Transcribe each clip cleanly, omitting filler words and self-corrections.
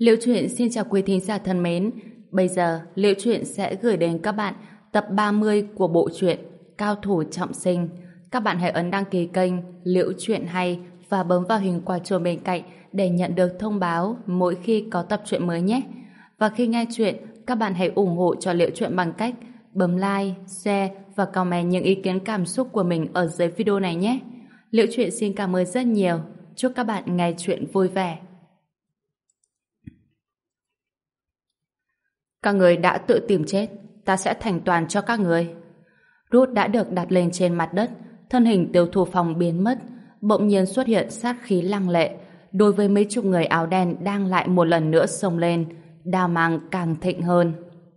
Liễu Chuyện xin chào quý thính giả thân mến. Bây giờ, Liễu Chuyện sẽ gửi đến các bạn tập 30 của bộ truyện Cao thủ trọng sinh. Các bạn hãy ấn đăng ký kênh Liễu Chuyện Hay và bấm vào hình quả chuông bên cạnh để nhận được thông báo mỗi khi có tập truyện mới nhé. Và khi nghe chuyện, các bạn hãy ủng hộ cho Liễu Chuyện bằng cách bấm like, share và comment những ý kiến cảm xúc của mình ở dưới video này nhé. Liễu Chuyện xin cảm ơn rất nhiều. Chúc các bạn nghe chuyện vui vẻ. Các người đã tự tìm chết, ta sẽ thành toàn cho các người. Ruth đã được đặt lên trên mặt đất, thân hình Tiêu Thu Phong biến mất, bỗng nhiên xuất hiện sát khí lăng lệ. Đối với mấy chục người áo đen đang lại một lần nữa xông lên, đao mang càng thịnh hơn.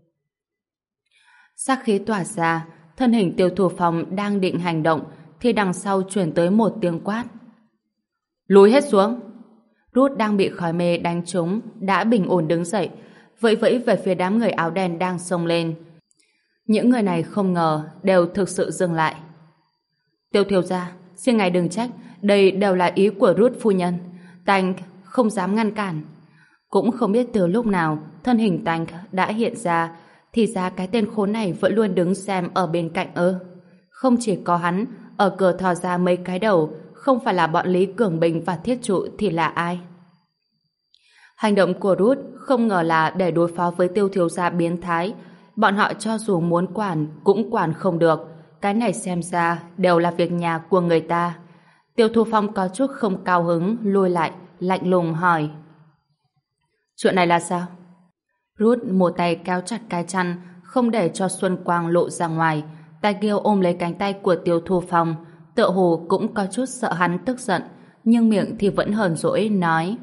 Sát khí tỏa ra, thân hình Tiêu Thu Phong đang định hành động, thì đằng sau chuyển tới một tiếng quát. Lùi hết xuống! Ruth đang bị khói mê đánh trúng, đã bình ổn đứng dậy, vẫy vẫy về phía đám người áo đen đang xông lên. Những người này không ngờ đều thực sự dừng lại. Tiêu thiếu gia, xin ngài đừng trách, đây đều là ý của Ruth phu nhân. Tank không dám ngăn cản. Cũng không biết từ lúc nào thân hình Tank đã hiện ra, thì ra cái tên khốn này vẫn luôn đứng xem ở bên cạnh ư. Không chỉ có hắn, ở cửa thò ra mấy cái đầu, không phải là bọn Lý Cường Bình và Thiết Trụ thì là ai? Hành động của Ruth không ngờ là để đối phó với Tiêu thiếu gia biến thái. Bọn họ cho dù muốn quản cũng quản không được. Cái này xem ra đều là việc nhà của người ta. Tiêu Thu Phong có chút không cao hứng, lùi lại, lạnh lùng hỏi. Chuyện này là sao? Ruth một tay kéo chặt cái chăn, không để cho Xuân Quang lộ ra ngoài. Tay kia ôm lấy cánh tay của Tiêu Thu Phong, tựa hồ cũng có chút sợ hắn tức giận, nhưng miệng thì vẫn hờn dỗi nói.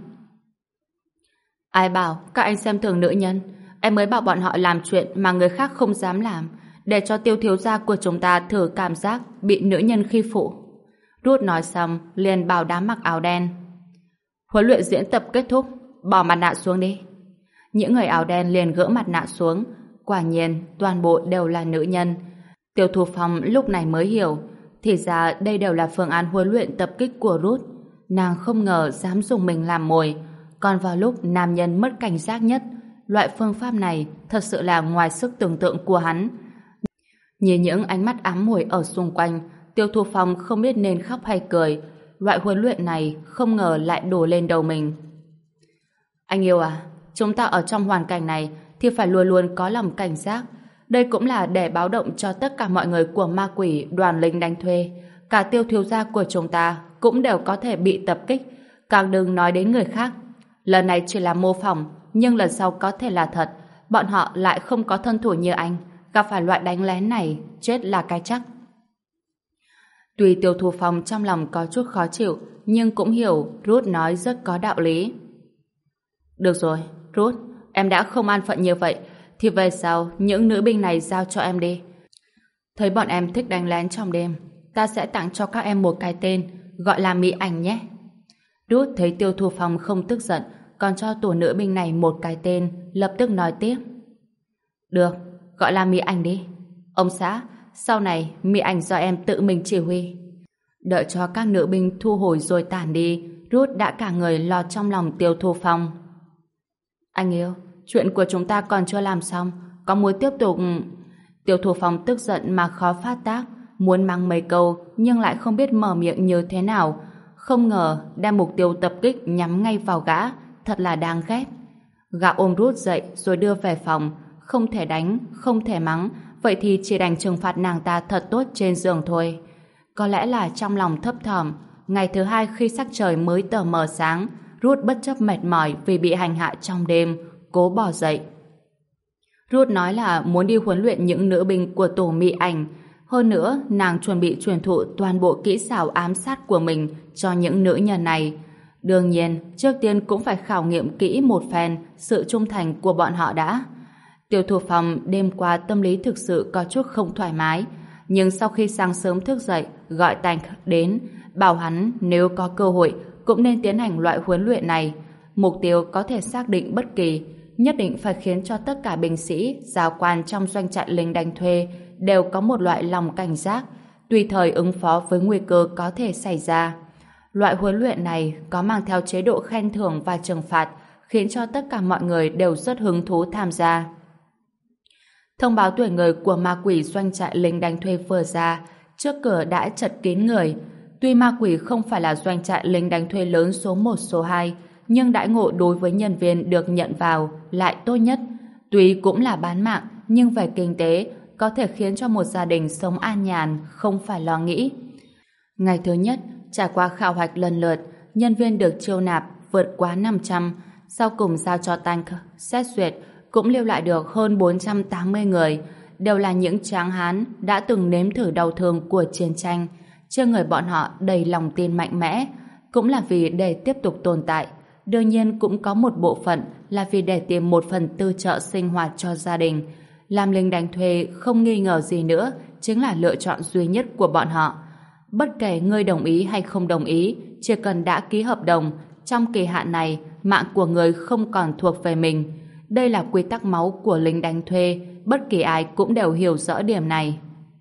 Ai bảo các anh xem thường nữ nhân? Em mới bảo bọn họ làm chuyện mà người khác không dám làm, để cho Tiêu thiếu gia của chúng ta thử cảm giác bị nữ nhân khi phụ. Ruth nói xong liền bảo đám mặc áo đen. Huấn luyện diễn tập kết thúc, bỏ mặt nạ xuống đi. Những người áo đen liền gỡ mặt nạ xuống. Quả nhiên toàn bộ đều là nữ nhân. Tiêu Thu Phong lúc này mới hiểu, thì ra đây đều là phương án huấn luyện tập kích của Ruth. Nàng không ngờ dám dùng mình làm mồi. Còn vào lúc nam nhân mất cảnh giác nhất, loại phương pháp này thật sự là ngoài sức tưởng tượng của hắn. Nhìn những ánh mắt ám muội ở xung quanh, Tiêu Thu Phong không biết nên khóc hay cười. Loại huấn luyện này không ngờ lại đổ lên đầu mình. Anh yêu à, chúng ta ở trong hoàn cảnh này thì phải luôn luôn có lòng cảnh giác. Đây cũng là để báo động cho tất cả mọi người của ma quỷ đoàn lính đánh thuê. Cả Tiêu thiếu gia của chúng ta cũng đều có thể bị tập kích. Càng đừng nói đến người khác. Lần này chỉ là mô phỏng, nhưng lần sau có thể là thật. Bọn họ lại không có thân thủ như anh, gặp phải loại đánh lén này, chết là cái chắc. Tuy Tiêu Thu Phong trong lòng có chút khó chịu, nhưng cũng hiểu Ruth nói rất có đạo lý. Được rồi, Ruth, em đã không an phận như vậy, thì về sau những nữ binh này giao cho em đi. Thấy bọn em thích đánh lén trong đêm, ta sẽ tặng cho các em một cái tên, gọi là Mỹ Ảnh nhé. Ruth thấy Tiêu Thu Phong không tức giận, còn cho tổ nữ binh này một cái tên, lập tức nói tiếp. Được, gọi là Mỹ Ảnh đi. Ông xã, sau này Mỹ Ảnh do em tự mình chỉ huy. Đợi cho các nữ binh thu hồi rồi tản đi, Ruth đã cả người lo trong lòng Tiêu Thu Phong. Anh yêu, chuyện của chúng ta còn chưa làm xong, có muốn tiếp tục... Tiêu Thu Phong tức giận mà khó phát tác, muốn mắng mấy câu nhưng lại không biết mở miệng như thế nào. Không ngờ đem mục tiêu tập kích nhắm ngay vào gã, thật là đáng ghét. Gã ôm Ruth dậy rồi đưa về phòng, không thể đánh, không thể mắng, vậy thì chỉ đành trừng phạt nàng ta thật tốt trên giường thôi. Có lẽ là trong lòng thấp thỏm, ngày thứ hai khi sắc trời mới tờ mờ sáng, Ruth bất chấp mệt mỏi vì bị hành hạ trong đêm, cố bỏ dậy. Ruth nói là muốn đi huấn luyện những nữ binh của tổ Mỹ Ảnh. Hơn nữa, nàng chuẩn bị truyền thụ toàn bộ kỹ xảo ám sát của mình cho những nữ nhân này. Đương nhiên, trước tiên cũng phải khảo nghiệm kỹ một phen sự trung thành của bọn họ đã. Tiêu Thu Phong đêm qua tâm lý thực sự có chút không thoải mái, nhưng sau khi sáng sớm thức dậy, gọi Tank đến, bảo hắn nếu có cơ hội cũng nên tiến hành loại huấn luyện này. Mục tiêu có thể xác định bất kỳ, nhất định phải khiến cho tất cả binh sĩ, giáo quan trong doanh trại lính đánh thuê đều có một loại lòng cảnh giác, tùy thời ứng phó với nguy cơ có thể xảy ra. Loại huấn luyện này có mang theo chế độ khen thưởng và trừng phạt, khiến cho tất cả mọi người đều rất hứng thú tham gia. Thông báo tuyển người của ma quỷ doanh trại lính đánh thuê vừa ra, trước cửa đã chật kín người. Tuy ma quỷ không phải là doanh trại lính đánh thuê lớn số 1 số 2, nhưng đãi ngộ đối với nhân viên được nhận vào lại tốt nhất. Tuy cũng là bán mạng, nhưng về kinh tế có thể khiến cho một gia đình sống an nhàn, không phải lo nghĩ. Ngày thứ nhất, trải qua khảo hạch lần lượt, nhân viên được chiêu nạp vượt quá 500, sau cùng giao cho Tank xét duyệt, cũng lưu lại được hơn 480 người, đều là những tráng hán đã từng nếm thử đau thương của chiến tranh. Trên người bọn họ đầy lòng tin mạnh mẽ, cũng là vì để tiếp tục tồn tại. Đương nhiên cũng có một bộ phận là vì để tìm một phần tư trợ sinh hoạt cho gia đình. Làm lính đánh thuê không nghi ngờ gì nữa, chính là lựa chọn duy nhất của bọn họ. Bất kể ngươi đồng ý hay không đồng ý, chỉ cần đã ký hợp đồng, trong kỳ hạn này, mạng của người không còn thuộc về mình. Đây là quy tắc máu của lính đánh thuê, bất kỳ ai cũng đều hiểu rõ điểm này.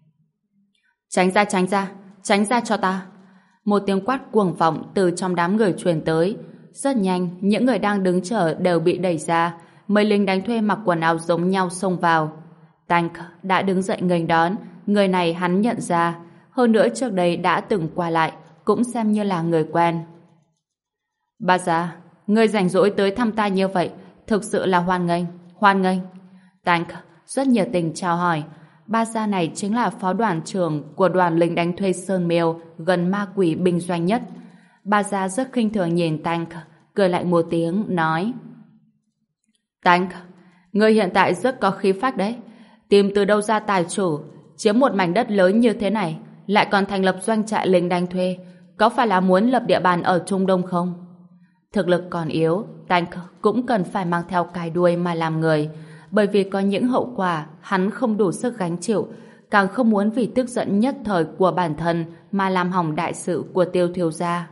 Tránh ra cho ta. Một tiếng quát cuồng vọng từ trong đám người truyền tới. Rất nhanh, những người đang đứng chờ đều bị đẩy ra. Mấy lính đánh thuê mặc quần áo giống nhau xông vào. Tank đã đứng dậy nghênh đón. Người này hắn nhận ra. Hơn nữa trước đây đã từng qua lại, cũng xem như là người quen. Bà già, người rảnh rỗi tới thăm ta như vậy, thực sự là hoan nghênh. Tank rất nhiệt tình chào hỏi. Ba gia này chính là phó đoàn trưởng của đoàn lính đánh thuê Sơn Miêu gần ma quỷ binh doanh nhất. Ba gia rất khinh thường nhìn Tank, cười lại một tiếng, nói: Tank, người hiện tại rất có khí phách đấy. Tìm từ đâu ra tài chủ, chiếm một mảnh đất lớn như thế này, lại còn thành lập doanh trại lính đánh thuê, có phải là muốn lập địa bàn ở Trung Đông không? Thực lực còn yếu, Tank cũng cần phải mang theo cài đuôi mà làm người, bởi vì có những hậu quả hắn không đủ sức gánh chịu, càng không muốn vì tức giận nhất thời của bản thân mà làm hỏng đại sự của Tiêu thiếu gia.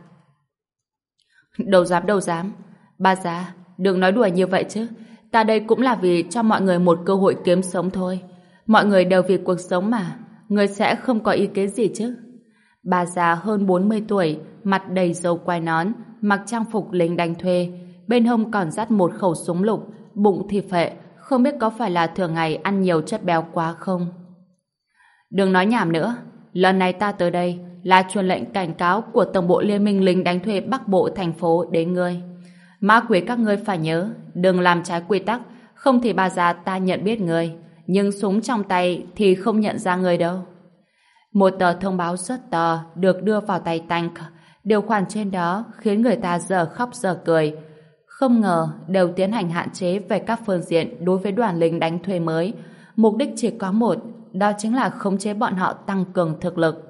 Đâu dám. Ba gia, đừng nói đùa như vậy chứ. Ta đây cũng là vì cho mọi người một cơ hội kiếm sống thôi. Mọi người đều vì cuộc sống mà, người sẽ không có ý kiến gì chứ? Bà già hơn 40 tuổi, mặt đầy râu quai nón, mặc trang phục lính đánh thuê, bên hông còn dắt một khẩu súng lục, bụng thì phệ, không biết có phải là thường ngày ăn nhiều chất béo quá không? Đừng nói nhảm nữa, lần này ta tới đây là truyền lệnh cảnh cáo của Tổng bộ Liên minh lính đánh thuê Bắc Bộ thành phố đến ngươi. Ma quỷ các ngươi phải nhớ, đừng làm trái quy tắc, không thì bà già ta nhận biết ngươi, nhưng súng trong tay thì không nhận ra ngươi đâu. Một tờ thông báo rất to được đưa vào tay Tank. Điều khoản trên đó khiến người ta giờ khóc giờ cười. Không ngờ đều tiến hành hạn chế về các phương diện đối với đoàn lính đánh thuê mới. Mục đích chỉ có một, đó chính là khống chế bọn họ tăng cường thực lực.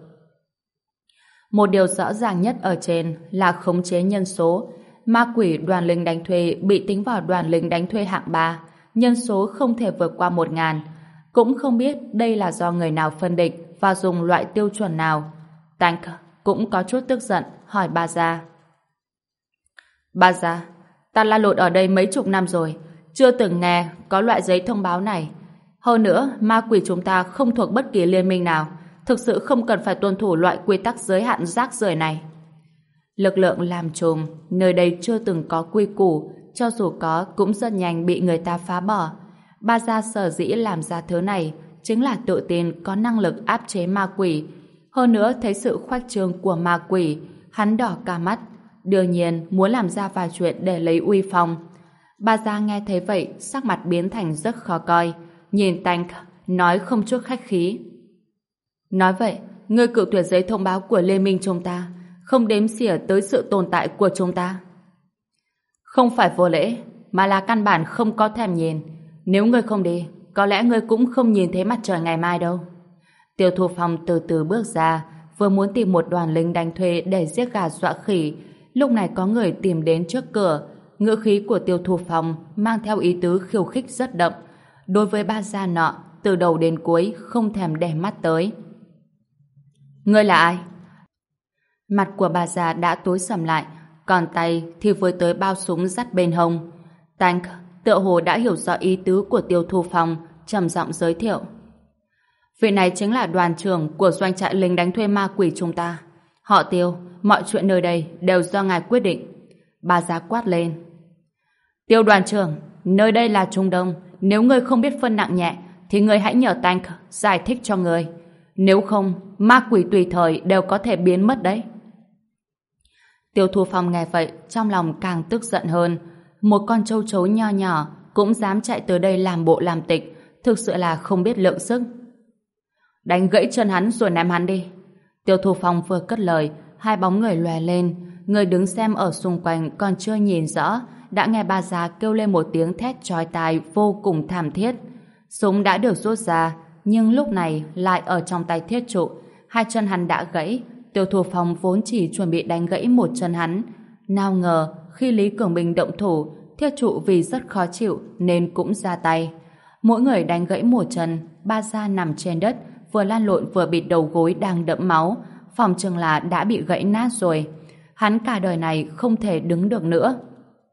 Một điều rõ ràng nhất ở trên là khống chế nhân số. Ma quỷ đoàn lính đánh thuê bị tính vào đoàn lính đánh thuê hạng 3, nhân số không thể vượt qua 1000. Cũng không biết đây là do người nào phân định và dùng loại tiêu chuẩn nào. Tank cũng có chút tức giận hỏi bà già. Bà già, ta la lộn ở đây mấy chục năm rồi, chưa từng nghe có loại giấy thông báo này. Hơn nữa, ma quỷ chúng ta không thuộc bất kỳ liên minh nào, thực sự không cần phải tuân thủ loại quy tắc giới hạn rác rưởi này. Lực lượng làm chùm, nơi đây chưa từng có quy củ, cho dù có cũng rất nhanh bị người ta phá bỏ. Ba gia sở dĩ làm ra thứ này chính là tự tin có năng lực áp chế ma quỷ. Hơn nữa thấy sự khoách trương của ma quỷ, hắn đỏ cả mắt, đương nhiên muốn làm ra vài chuyện để lấy uy phong. Ba gia nghe thấy vậy, sắc mặt biến thành rất khó coi, nhìn Tank nói không chút khách khí. Nói vậy, ngươi cự tuyệt giấy thông báo của liên minh chúng ta, không đếm xỉa tới sự tồn tại của chúng ta. Không phải vô lễ, mà là căn bản không có thèm nhìn. Nếu ngươi không đi, có lẽ ngươi cũng không nhìn thấy mặt trời ngày mai đâu. Tiêu Thu Phong từ từ bước ra, vừa muốn tìm một đoàn lính đánh thuê để giết gà dọa khỉ. Lúc này có người tìm đến trước cửa. Ngữ khí của Tiêu Thu Phong mang theo ý tứ khiêu khích rất đậm. Đối với ba gia nọ, từ đầu đến cuối không thèm để mắt tới. Ngươi là ai? Mặt của bà già đã tối sầm lại, còn tay thì với tới bao súng dắt bên hông. Tank tựa hồ đã hiểu rõ ý tứ của Tiêu Thu Phong, trầm giọng giới thiệu. Vị này chính là đoàn trưởng của doanh trại lính đánh thuê ma quỷ chúng ta. Họ Tiêu, mọi chuyện nơi đây đều do ngài quyết định. Bà già quát lên. Tiêu đoàn trưởng, nơi đây là Trung Đông, nếu ngươi không biết phân nặng nhẹ thì ngươi hãy nhờ Tank giải thích cho ngươi. Nếu không, ma quỷ tùy thời đều có thể biến mất đấy. Tiêu Thu Phong nghe vậy, trong lòng càng tức giận hơn. Một con châu chấu nho nhỏ cũng dám chạy tới đây làm bộ làm tịch, thực sự là không biết lượng sức. Đánh gãy chân hắn rồi ném hắn đi. Tiêu Thu Phong vừa cất lời, hai bóng người lòe lên. Người đứng xem ở xung quanh còn chưa nhìn rõ, đã nghe bà già kêu lên một tiếng thét chói tai vô cùng thảm thiết. Súng đã được rút ra, nhưng lúc này lại ở trong tay thiết trụ. Hai chân hắn đã gãy. Tiêu Thu Phong vốn chỉ chuẩn bị đánh gãy một chân hắn. Nào ngờ, khi Lý Cường Bình động thủ, thiết trụ vì rất khó chịu nên cũng ra tay. Mỗi người đánh gãy một chân, ba gia nằm trên đất, vừa lăn lộn vừa bịt đầu gối đang đẫm máu, phòng chừng là đã bị gãy nát rồi. Hắn cả đời này không thể đứng được nữa.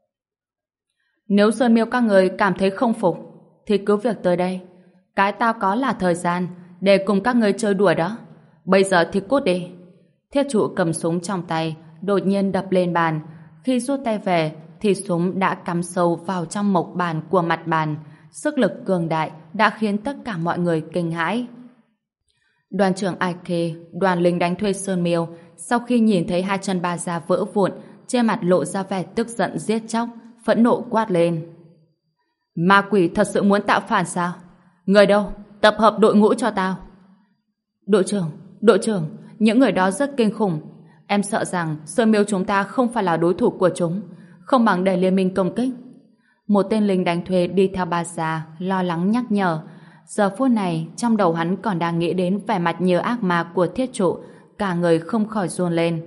Nếu Sơn Miêu các người cảm thấy không phục, thì cứ việc tới đây. Cái tao có là thời gian để cùng các người chơi đùa đó. Bây giờ thì cút đi. Thiết trụ cầm súng trong tay, đột nhiên đập lên bàn. Khi rút tay về, thì súng đã cắm sâu vào trong mộc bàn của mặt bàn. Sức lực cường đại đã khiến tất cả mọi người kinh hãi. Đoàn trưởng Aike, đoàn lính đánh thuê Sơn Miêu, sau khi nhìn thấy hai chân bà già vỡ vụn, trên mặt lộ ra vẻ tức giận giết chóc, phẫn nộ quát lên. Ma quỷ thật sự muốn tạo phản sao? Người đâu? Tập hợp đội ngũ cho tao. Đội trưởng, những người đó rất kinh khủng. Em sợ rằng Sơn Miêu chúng ta không phải là đối thủ của chúng, không bằng để liên minh công kích. Một tên lính đánh thuê đi theo bà già, lo lắng nhắc nhở. Giờ phút này, trong đầu hắn còn đang nghĩ đến vẻ mặt như ác ma của thiết trụ, cả người không khỏi run lên.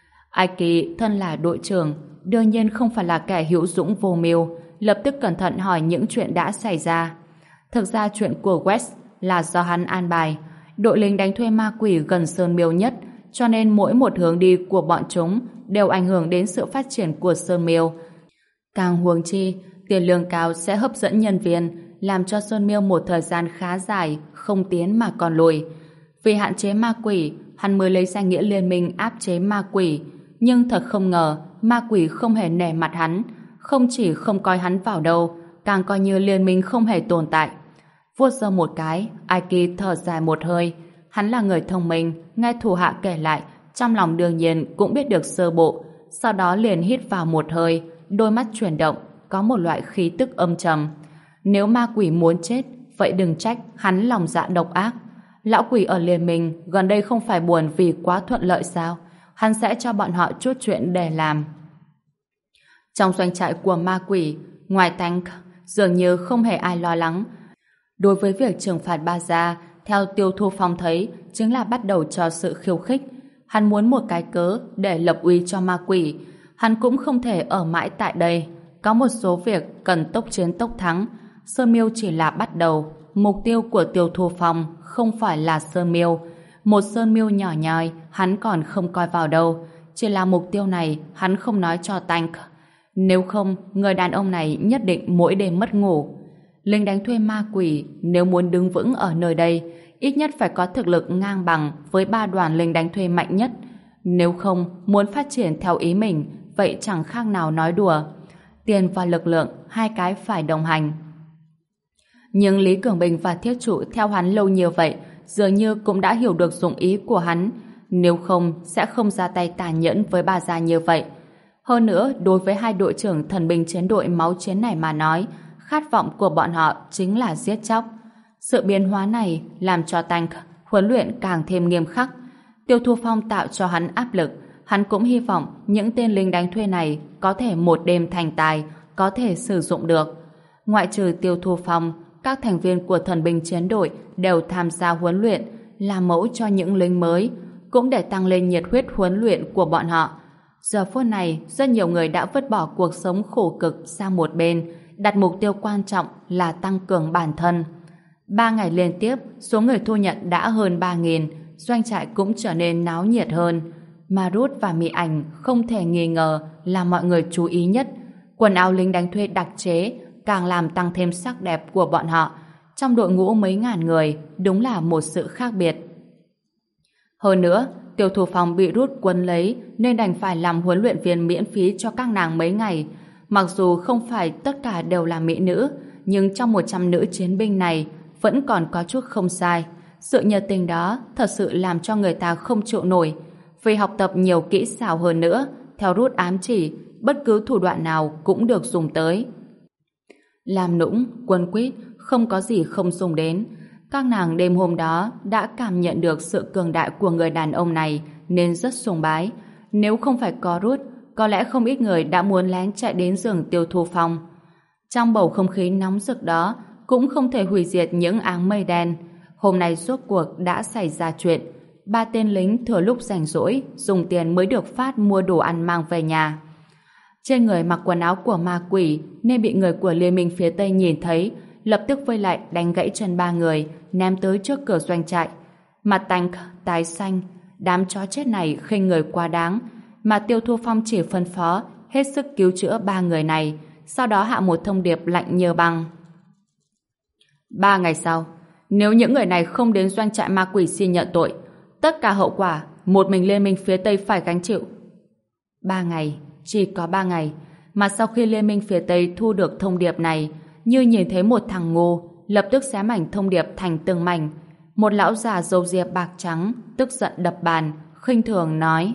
Aiki thân là đội trưởng, đương nhiên không phải là kẻ hữu dũng vô mưu, lập tức cẩn thận hỏi những chuyện đã xảy ra. Thực ra chuyện của West là do hắn an bài. Đội lính đánh thuê ma quỷ gần Sơn Miêu nhất, cho nên mỗi một hướng đi của bọn chúng đều ảnh hưởng đến sự phát triển của Sơn Miêu. Càng huống chi, tiền lương cao sẽ hấp dẫn nhân viên, làm cho Sơn Miêu một thời gian khá dài không tiến mà còn lùi. Vì hạn chế ma quỷ, hắn mới lấy danh nghĩa liên minh áp chế ma quỷ. Nhưng thật không ngờ, ma quỷ không hề nể mặt hắn, không chỉ không coi hắn vào đâu, càng coi như liên minh không hề tồn tại. Vuốt râu một cái, Aiki thở dài một hơi. Hắn là người thông minh, nghe thủ hạ kể lại, trong lòng đương nhiên cũng biết được sơ bộ. Sau đó liền hít vào một hơi, đôi mắt chuyển động, có một loại khí tức âm trầm. Nếu ma quỷ muốn chết, vậy đừng trách hắn lòng dạ độc ác. Lão quỷ ở liên minh gần đây không phải buồn vì quá thuận lợi sao? Hắn sẽ cho bọn họ chút chuyện để làm. Trong doanh trại của ma quỷ, ngoài Tank, dường như không hề ai lo lắng. Đối với việc trừng phạt Ba Gia, theo Tiêu Thu Phong thấy, chính là bắt đầu cho sự khiêu khích. Hắn muốn một cái cớ để lập uy cho ma quỷ. Hắn cũng không thể ở mãi tại đây. Có một số việc cần tốc chiến tốc thắng. Sơn Miêu chỉ là bắt đầu. Mục tiêu của Tiêu Thu Phong không phải là Sơn Miêu. Một Sơn Miêu nhỏ nhoi, hắn còn không coi vào đâu. Chỉ là mục tiêu này, hắn không nói cho Tank. Nếu không, người đàn ông này nhất định mỗi đêm mất ngủ. Lính đánh thuê ma quỷ, nếu muốn đứng vững ở nơi đây, ít nhất phải có thực lực ngang bằng với ba đoàn lính đánh thuê mạnh nhất. Nếu không, muốn phát triển theo ý mình, vậy chẳng khác nào nói đùa. Tiền và lực lượng, hai cái phải đồng hành. Nhưng Lý Cường Bình và thiết trụ theo hắn lâu như vậy, dường như cũng đã hiểu được dụng ý của hắn. Nếu không, sẽ không ra tay tàn nhẫn với Ba Gia như vậy. Hơn nữa, đối với hai đội trưởng thần binh chiến đội máu chiến này mà nói, khát vọng của bọn họ chính là giết chóc. Sự biến hóa này làm cho Tank huấn luyện càng thêm nghiêm khắc. Tiêu Thu Phong tạo cho hắn áp lực. Hắn cũng hy vọng những tên lính đánh thuê này có thể một đêm thành tài, có thể sử dụng được. Ngoại trừ Tiêu Thu Phong, các thành viên của thần binh chiến đội đều tham gia huấn luyện, làm mẫu cho những lính mới, cũng để tăng lên nhiệt huyết huấn luyện của bọn họ. Giờ phút này, rất nhiều người đã vứt bỏ cuộc sống khổ cực sang một bên, đặt mục tiêu quan trọng là tăng cường bản thân. 3 ngày liên tiếp, số người thu nhận đã hơn 3.000, doanh trại cũng trở nên náo nhiệt hơn. Marut và Mỹ Ảnh không thể nghi ngờ là mọi người chú ý nhất. Quần áo lính đánh thuê đặc chế càng làm tăng thêm sắc đẹp của bọn họ. Trong đội ngũ mấy ngàn người, đúng là một sự khác biệt. Hơn nữa, Tiêu Thu Phong bị rút quân lấy nên đành phải làm huấn luyện viên miễn phí cho các nàng mấy ngày. Mặc dù không phải tất cả đều là mỹ nữ, nhưng trong 100 nữ chiến binh này vẫn còn có chút không sai. Sự nhiệt tình đó thật sự làm cho người ta không chịu nổi. Vì học tập nhiều kỹ xảo hơn nữa, theo Ruth ám chỉ, bất cứ thủ đoạn nào cũng được dùng tới. Làm nũng, quân quýt, không có gì không dùng đến. Các nàng đêm hôm đó đã cảm nhận được sự cường đại của người đàn ông này nên rất sùng bái. Nếu không phải có Ruth, có lẽ không ít người đã muốn lén chạy đến giường Tiêu Thu Phong. Trong bầu không khí nóng rực đó cũng không thể hủy diệt những áng mây đen. Hôm nay rốt cuộc đã xảy ra chuyện. 3 tên lính thừa lúc rảnh rỗi dùng tiền mới được phát mua đồ ăn mang về nhà. Trên người mặc quần áo của ma quỷ nên bị người của Liên minh phía Tây nhìn thấy, lập tức vây lại đánh gãy chân 3 người, ném tới trước cửa doanh trại. Mặt tanh tái xanh, đám chó chết này khinh người quá đáng, mà Tiêu Thu Phong chỉ phân phó hết sức cứu chữa 3 người này, sau đó hạ một thông điệp lạnh như băng. 3 ngày sau, nếu những người này không đến doanh trại ma quỷ xin nhận tội, tất cả hậu quả một mình Liên minh phía Tây phải gánh chịu. 3 ngày, chỉ có 3 ngày, mà sau khi Liên minh phía Tây thu được thông điệp này, như nhìn thấy một thằng ngu, lập tức xé mảnh thông điệp thành từng mảnh. Một lão già râu ria bạc trắng tức giận đập bàn, khinh thường nói: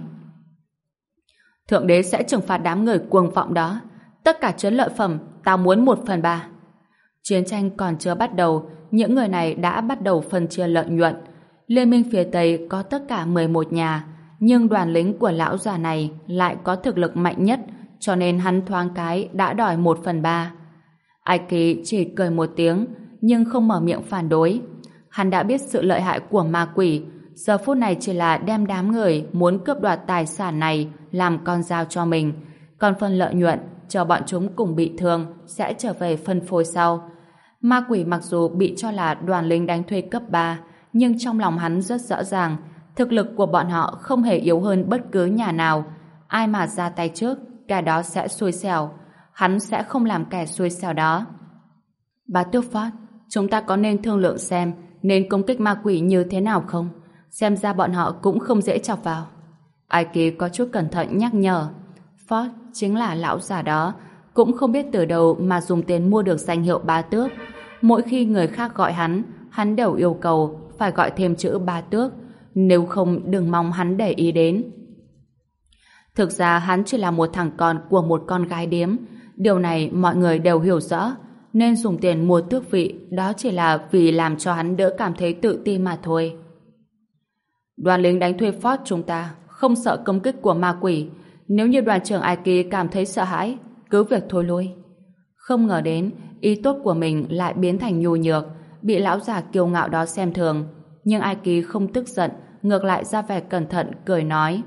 Thượng đế sẽ trừng phạt đám người cuồng vọng đó. Tất cả chấn lợi phẩm tao muốn 1/3. Chiến tranh còn chưa bắt đầu, những người này đã bắt đầu phân chia lợi nhuận. Liên minh phía Tây có tất cả 11 nhà, nhưng đoàn lính của lão già này lại có thực lực mạnh nhất, cho nên hắn thoáng cái đã đòi 1/3. Ai Kỳ chỉ cười một tiếng, nhưng không mở miệng phản đối. Hắn đã biết sự lợi hại của ma quỷ, giờ phút này chỉ là đem đám người muốn cướp đoạt tài sản này làm con dao cho mình, còn phần lợi nhuận chờ bọn chúng cùng bị thương sẽ trở về phân phối sau. Ma quỷ mặc dù bị cho là đoàn lính đánh thuê cấp 3, nhưng trong lòng hắn rất rõ ràng, thực lực của bọn họ không hề yếu hơn bất cứ nhà nào. Ai mà ra tay trước, kẻ đó sẽ xui xẻo. Hắn sẽ không làm kẻ xui xẻo đó. Bà Tước Ford, chúng ta có nên thương lượng xem nên công kích ma quỷ như thế nào không? Xem ra bọn họ cũng không dễ chọc vào. Ai Kỳ có chút cẩn thận nhắc nhở. Ford chính là lão già đó, cũng không biết từ đâu mà dùng tiền mua được danh hiệu bá tước. Mỗi khi người khác gọi hắn đều yêu cầu phải gọi thêm chữ bá tước, nếu không đừng mong hắn để ý đến. Thực ra hắn chỉ là một thằng con của một con gái điếm, điều này mọi người đều hiểu rõ, nên dùng tiền mua tước vị đó chỉ là vì làm cho hắn đỡ cảm thấy tự ti mà thôi. Đoàn lính đánh thuê Ford chúng ta không sợ công kích của ma quỷ. Nếu như đoàn trưởng Ai Kỳ cảm thấy sợ hãi, cứ việc thôi lui. Không ngờ đến ý tốt của mình lại biến thành nhu nhược, bị lão già kiêu ngạo đó xem thường. Nhưng Ai Kỳ không tức giận, ngược lại ra vẻ cẩn thận cười nói: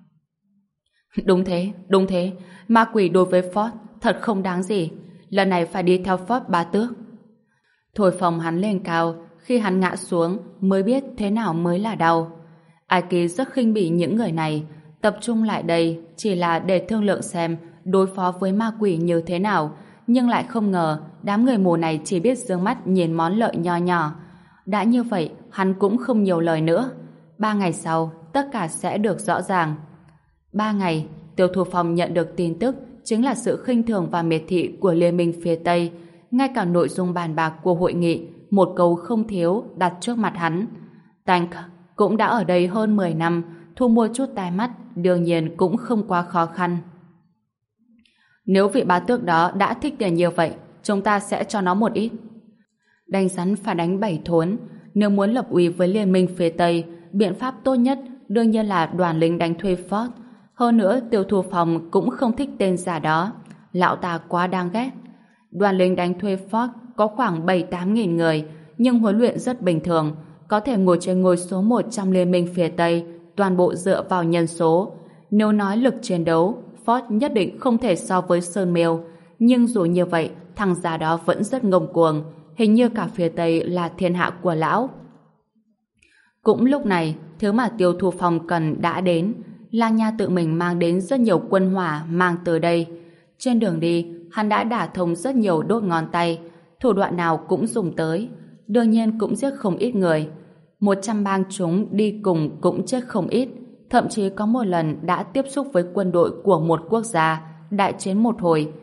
Đúng thế, ma quỷ đối với Ford thật không đáng gì. Lần này phải đi theo Ford bá tước. Thổi phồng hắn lên cao, khi hắn ngã xuống mới biết thế nào mới là đau. Ai Kỳ rất khinh bỉ những người này, tập trung lại đây chỉ là để thương lượng xem đối phó với ma quỷ như thế nào, nhưng lại không ngờ đám người mù này chỉ biết dương mắt nhìn món lợi nho nhỏ. Đã như vậy, hắn cũng không nhiều lời nữa. 3 ngày sau, tất cả sẽ được rõ ràng. 3 ngày, Tiêu Thu Phong nhận được tin tức chính là sự khinh thường và miệt thị của Liên minh phía Tây. Ngay cả nội dung bàn bạc của hội nghị, một câu không thiếu đặt trước mặt hắn. Tank cũng đã ở đây hơn 10 năm, thu mua chút tai mắt đương nhiên cũng không quá khó khăn. Nếu vị bá tước đó đã thích tiền như vậy, chúng ta sẽ cho nó một ít. Đánh rắn phải đánh 7 thốn. Nếu muốn lập uy với Liên minh phía Tây, biện pháp tốt nhất đương nhiên là đoàn lính đánh thuê Ford. Hơn nữa, Tiêu Thu Phong cũng không thích tên giả đó. Lão ta quá đáng ghét. Đoàn lính đánh thuê Ford có khoảng 7-8 nghìn người, nhưng huấn luyện rất bình thường, có thể ngồi trên ngôi số 1 trong Liên minh phía Tây, toàn bộ dựa vào nhân số. Nếu nói lực chiến đấu, Ford nhất định không thể so với Sơn Miêu, nhưng dù như vậy, thằng già đó vẫn rất ngông cuồng, hình như cả phía Tây là thiên hạ của lão. Cũng lúc này, thứ mà Tiêu Thu Phong cần đã đến. Lang Nha tự mình mang đến rất nhiều quân hỏa mang từ đây. Trên đường đi, hắn đã đả thông rất nhiều đốt ngón tay, thủ đoạn nào cũng dùng tới. Đương nhiên cũng giết không ít người. 100 bang chúng đi cùng cũng chết không ít. Thậm chí có một lần đã tiếp xúc với quân đội của một quốc gia, đại chiến một hồi.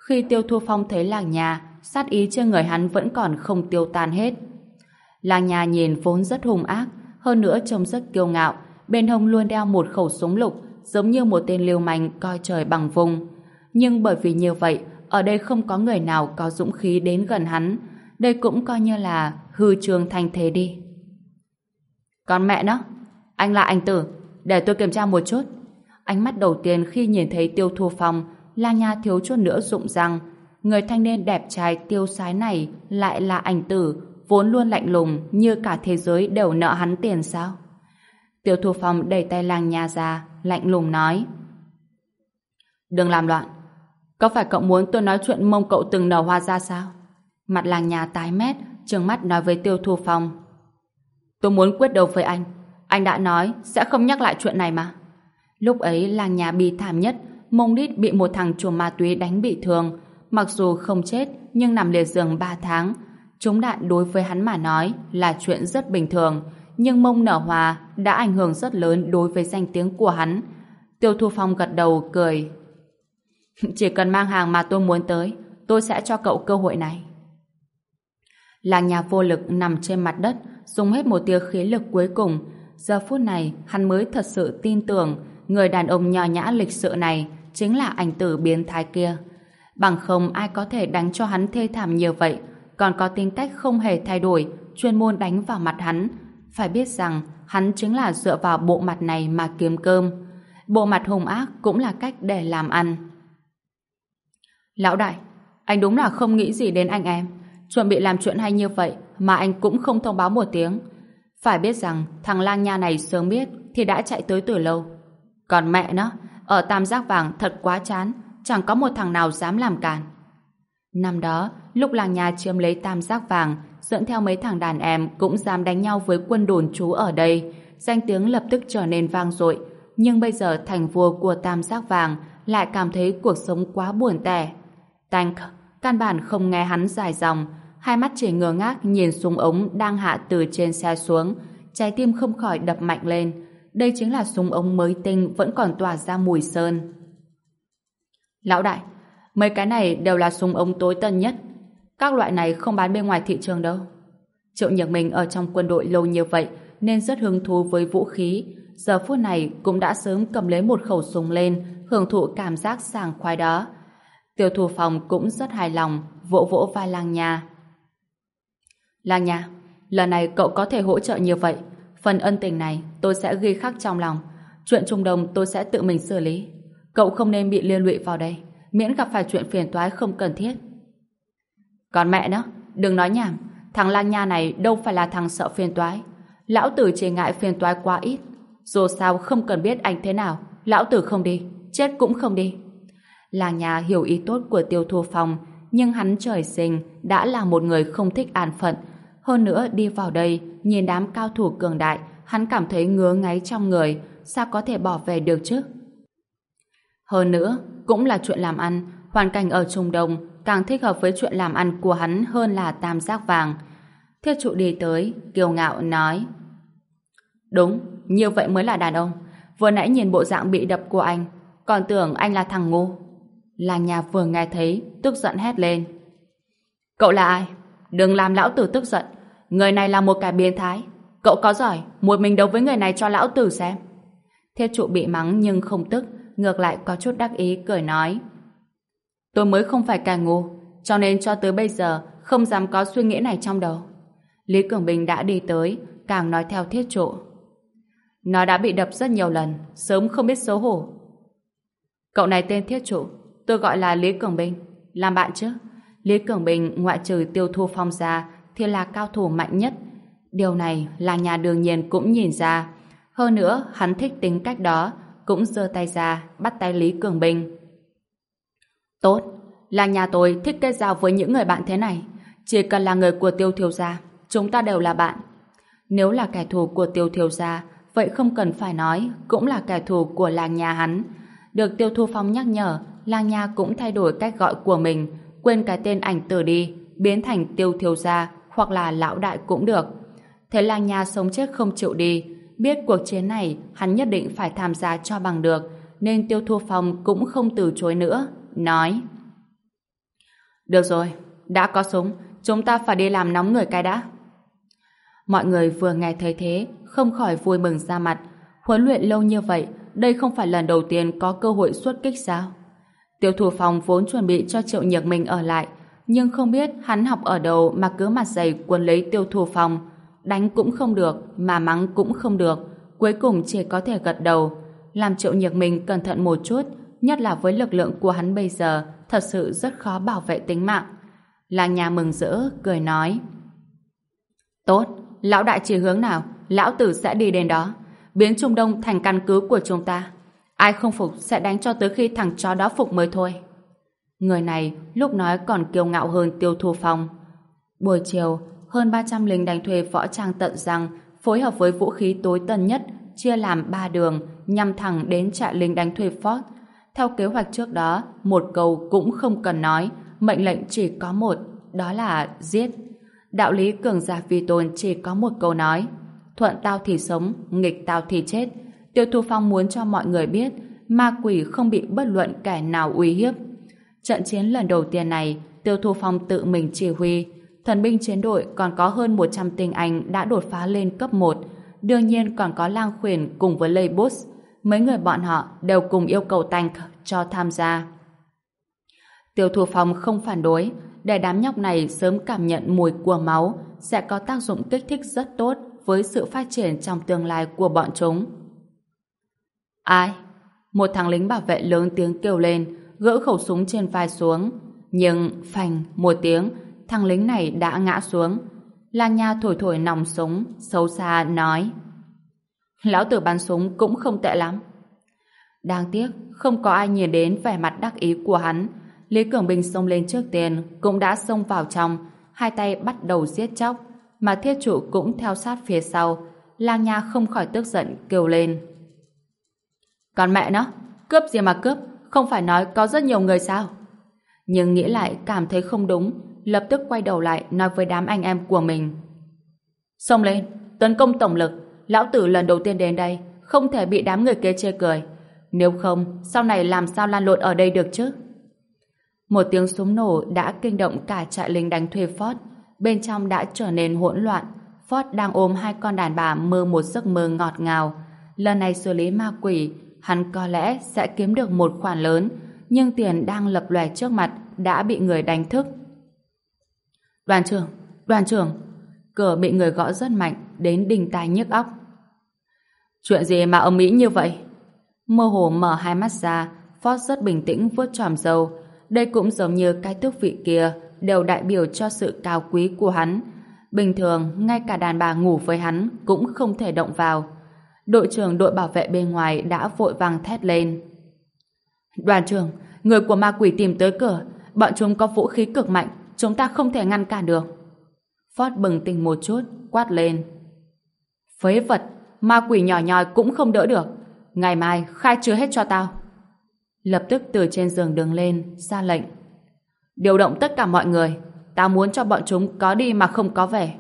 Khi Tiêu Thu Phong thấy Làng Nha, sát ý trên người hắn vẫn còn không tiêu tan hết. Làng Nha nhìn vốn rất hung ác, hơn nữa trông rất kiêu ngạo, bên hông luôn đeo một khẩu súng lục, giống như một tên lưu manh coi trời bằng vùng. Nhưng bởi vì như vậy, ở đây không có người nào có dũng khí đến gần hắn. Đây cũng coi như là hư trương thanh thế đi. Còn mẹ nó, anh là anh Tử, để tôi kiểm tra một chút. Ánh mắt đầu tiên khi nhìn thấy Tiêu Thu Phong, Làng Nha thiếu chút nữa rụng răng. Người thanh niên đẹp trai tiêu sái này lại là anh Tử, vốn luôn lạnh lùng như cả thế giới đều nợ hắn tiền sao? Tiêu Thu Phong đẩy tay Làng Nha ra, lạnh lùng nói: đừng làm loạn. Có phải cậu muốn tôi nói chuyện mông cậu từng nở hoa ra sao? Mặt Làng Nha tái mét, trừng mắt nói với Tiêu Thu Phong: tôi muốn quyết đấu với anh. Anh đã nói sẽ không nhắc lại chuyện này mà. Lúc ấy Làng Nha bi thảm nhất, mông đít bị một thằng trùm ma túy đánh bị thương. Mặc dù không chết, nhưng nằm liệt giường 3 tháng. Trúng đạn đối với hắn mà nói là chuyện rất bình thường, nhưng mông nở hoa đã ảnh hưởng rất lớn đối với danh tiếng của hắn. Tiêu Thu Phong gật đầu cười: chỉ cần mang hàng mà tôi muốn tới, tôi sẽ cho cậu cơ hội này. Làng Nha vô lực nằm trên mặt đất, dùng hết một tia khí lực cuối cùng. Giờ phút này hắn mới thật sự tin tưởng người đàn ông nho nhã lịch sự này chính là anh Tử biến thái kia. Bằng không ai có thể đánh cho hắn thê thảm như vậy, còn có tính cách không hề thay đổi, chuyên môn đánh vào mặt hắn. Phải biết rằng hắn chính là dựa vào bộ mặt này mà kiếm cơm. Bộ mặt hung ác cũng là cách để làm ăn. Lão đại, anh đúng là không nghĩ gì đến anh em. Chuẩn bị làm chuyện hay như vậy mà anh cũng không thông báo một tiếng. Phải biết rằng thằng Lang Nha này sớm biết thì đã chạy tới từ lâu. Còn mẹ nó, ở Tam Giác Vàng thật quá chán, chẳng có một thằng nào dám làm cản. Năm đó, lúc Làng Nha chiếm lấy Tam Giác Vàng, dẫn theo mấy thằng đàn em cũng dám đánh nhau với quân đồn trú ở đây, danh tiếng lập tức trở nên vang dội. Nhưng bây giờ thành vua của Tam Giác Vàng lại cảm thấy cuộc sống quá buồn tẻ. Tank căn bản không nghe hắn dài dòng, hai mắt chỉ ngơ ngác nhìn súng ống đang hạ từ trên xe xuống, trái tim không khỏi đập mạnh lên. Đây chính là súng ống mới tinh vẫn còn tỏa ra mùi sơn. Lão đại, mấy cái này đều là súng ống tối tân nhất. Các loại này không bán bên ngoài thị trường đâu. Triệu Nhật Minh ở trong quân đội lâu như vậy nên rất hứng thú với vũ khí. Giờ phút này cũng đã sớm cầm lấy một khẩu súng lên, hưởng thụ cảm giác sảng khoái đó. Tiêu Thu Phong cũng rất hài lòng, vỗ vỗ vai Làng Nha. Làng Nha, lần này cậu có thể hỗ trợ như vậy. Phần ân tình này tôi sẽ ghi khắc trong lòng. Chuyện Trung Đông tôi sẽ tự mình xử lý. Cậu không nên bị liên lụy vào đây, miễn gặp phải chuyện phiền toái không cần thiết. Còn mẹ nó, đừng nói nhảm. Thằng Làng Nha này đâu phải là thằng sợ phiền toái. Lão tử chỉ ngại phiền toái quá ít. Dù sao không cần biết anh thế nào, lão tử không đi, chết cũng không đi. Làng Nha hiểu ý tốt của Tiêu Thu Phong, nhưng hắn trời sinh đã là một người không thích an phận. Hơn nữa đi vào đây, nhìn đám cao thủ cường đại, hắn cảm thấy ngứa ngáy trong người, sao có thể bỏ về được chứ? Hơn nữa, cũng là chuyện làm ăn, hoàn cảnh ở Trung Đông càng thích hợp với chuyện làm ăn của hắn hơn là Tam Giác Vàng. Thiết trụ đi tới, kiêu ngạo nói: đúng, như vậy mới là đàn ông. Vừa nãy nhìn bộ dạng bị đập của anh, còn tưởng anh là thằng ngu. Làng Nha vừa nghe thấy, tức giận hét lên: cậu là ai? Đừng làm lão tử tức giận. Người này là một cái biến thái. Cậu có giỏi, một mình đấu với người này cho lão tử xem. Thiết trụ bị mắng nhưng không tức, ngược lại có chút đắc ý cười nói: tôi mới không phải kẻ ngu, cho nên cho tới bây giờ không dám có suy nghĩ này trong đầu. Lý Cường Bình đã đi tới, càng nói theo thiết trụ: nó đã bị đập rất nhiều lần, sớm không biết xấu hổ. Cậu này tên thiết trụ, tôi gọi là Lý Cường Bình, làm bạn chứ? Lý Cường Bình ngoại trừ Tiêu Thu Phong ra thì là cao thủ mạnh nhất. Điều này Làng Nha đương nhiên cũng nhìn ra. Hơn nữa hắn thích tính cách đó, cũng giơ tay ra bắt tay Lý Cường Bình. Tốt, Làng Nha tôi thích kết giao với những người bạn thế này. Chỉ cần là người của Tiêu thiếu gia, chúng ta đều là bạn. Nếu là kẻ thù của Tiêu thiếu gia, vậy không cần phải nói, cũng là kẻ thù của Làng Nha hắn. Được Tiêu Thu Phong nhắc nhở, Làng Nha cũng thay đổi cách gọi của mình, quên cái tên Ảnh Tử đi, biến thành Tiêu thiếu gia hoặc là lão đại cũng được. Thế Làng Nha sống chết không chịu đi, biết cuộc chiến này hắn nhất định phải tham gia cho bằng được, nên Tiêu Thu Phong cũng không từ chối nữa, nói: Được rồi, đã có súng, chúng ta phải đi làm nóng người cái đã. Mọi người vừa nghe thấy thế, không khỏi vui mừng ra mặt. Huấn luyện lâu như vậy, đây không phải lần đầu tiên có cơ hội xuất kích sao? Tiêu Thủ Phong vốn chuẩn bị cho Triệu Nhược Minh ở lại, nhưng không biết hắn học ở đâu mà cứ mặt dày quấn lấy Tiêu Thủ Phong. Đánh cũng không được, mà mắng cũng không được, cuối cùng chỉ có thể gật đầu. Làm Triệu Nhược Minh cẩn thận một chút, nhất là với lực lượng của hắn bây giờ, thật sự rất khó bảo vệ tính mạng. Lang Nha mừng rỡ, cười nói: Tốt, lão đại chỉ hướng nào, lão tử sẽ đi đến đó, biến Trung Đông thành căn cứ của chúng ta. Ai không phục sẽ đánh cho tới khi thằng chó đó phục mới thôi. Người này lúc nói còn kiêu ngạo hơn Tiêu Thu Phong. Buổi chiều, hơn 300 lính đánh thuê võ trang tận răng, phối hợp với vũ khí tối tân nhất, chia làm 3 đường, nhằm thẳng đến trại lính đánh thuê Fort. Theo kế hoạch trước đó, một câu cũng không cần nói, mệnh lệnh chỉ có một, đó là giết. Đạo lý cường giả vi tôn chỉ có một câu nói: thuận tao thì sống, nghịch tao thì chết. Tiêu Thu Phong muốn cho mọi người biết ma quỷ không bị bất luận kẻ nào uy hiếp. Trận chiến lần đầu tiên này, Tiêu Thu Phong tự mình chỉ huy. Thần binh chiến đội còn có hơn 100 tinh anh đã đột phá lên cấp 1. Đương nhiên còn có Lang Khuyển cùng với Lê Bút. Mấy người bọn họ đều cùng yêu cầu Tank cho tham gia. Tiêu Thu Phong không phản đối, để đám nhóc này sớm cảm nhận mùi của máu sẽ có tác dụng kích thích rất tốt với sự phát triển trong tương lai của bọn chúng. Ai? Một thằng lính bảo vệ lớn tiếng kêu lên, gỡ khẩu súng trên vai xuống. Nhưng phành một tiếng, thằng lính này đã ngã xuống. Lang Nha thổi thổi nòng súng, xấu xa nói: Lão tử bắn súng cũng không tệ lắm. Đáng tiếc, không có ai nhìn đến vẻ mặt đắc ý của hắn. Lý Cường Bình xông lên trước tiên, cũng đã xông vào trong, hai tay bắt đầu giết chóc, mà Thiết Trụ cũng theo sát phía sau. Lang Nha không khỏi tức giận kêu lên: Còn mẹ nó, cướp gì mà cướp, không phải nói có rất nhiều người sao? Nhưng nghĩ lại cảm thấy không đúng, lập tức quay đầu lại nói với đám anh em của mình: Xông lên, tấn công tổng lực, lão tử lần đầu tiên đến đây, không thể bị đám người kia chê cười. Nếu không, sau này làm sao lan lộn ở đây được chứ? Một tiếng súng nổ đã kinh động cả trại lính đánh thuê Ford. Bên trong đã trở nên hỗn loạn. Ford đang ôm hai con đàn bà mơ một giấc mơ ngọt ngào. Lần này xử lý ma quỷ, hắn có lẽ sẽ kiếm được một khoản lớn, nhưng tiền đang lập lòe trước mặt đã bị người đánh thức. Đoàn trưởng, cửa bị người gõ rất mạnh, đến đinh tai nhức óc. Chuyện gì mà ầm ĩ như vậy? Mơ hồ mở hai mắt ra, Ford rất bình tĩnh vuốt chòm râu. Đây cũng giống như cái tước vị kia, đều đại biểu cho sự cao quý của hắn. Bình thường, ngay cả đàn bà ngủ với hắn cũng không thể động vào. Đội trưởng đội bảo vệ bên ngoài đã vội vàng thét lên: Đoàn trưởng, người của ma quỷ tìm tới cửa, bọn chúng có vũ khí cực mạnh, chúng ta không thể ngăn cản được. Ford bừng tỉnh một chút, quát lên: Phế vật, ma quỷ nhỏ nhoi cũng không đỡ được, ngày mai khai trừ hết cho tao. Lập tức từ trên giường đứng lên, ra lệnh: Điều động tất cả mọi người, tao muốn cho bọn chúng có đi mà không có về.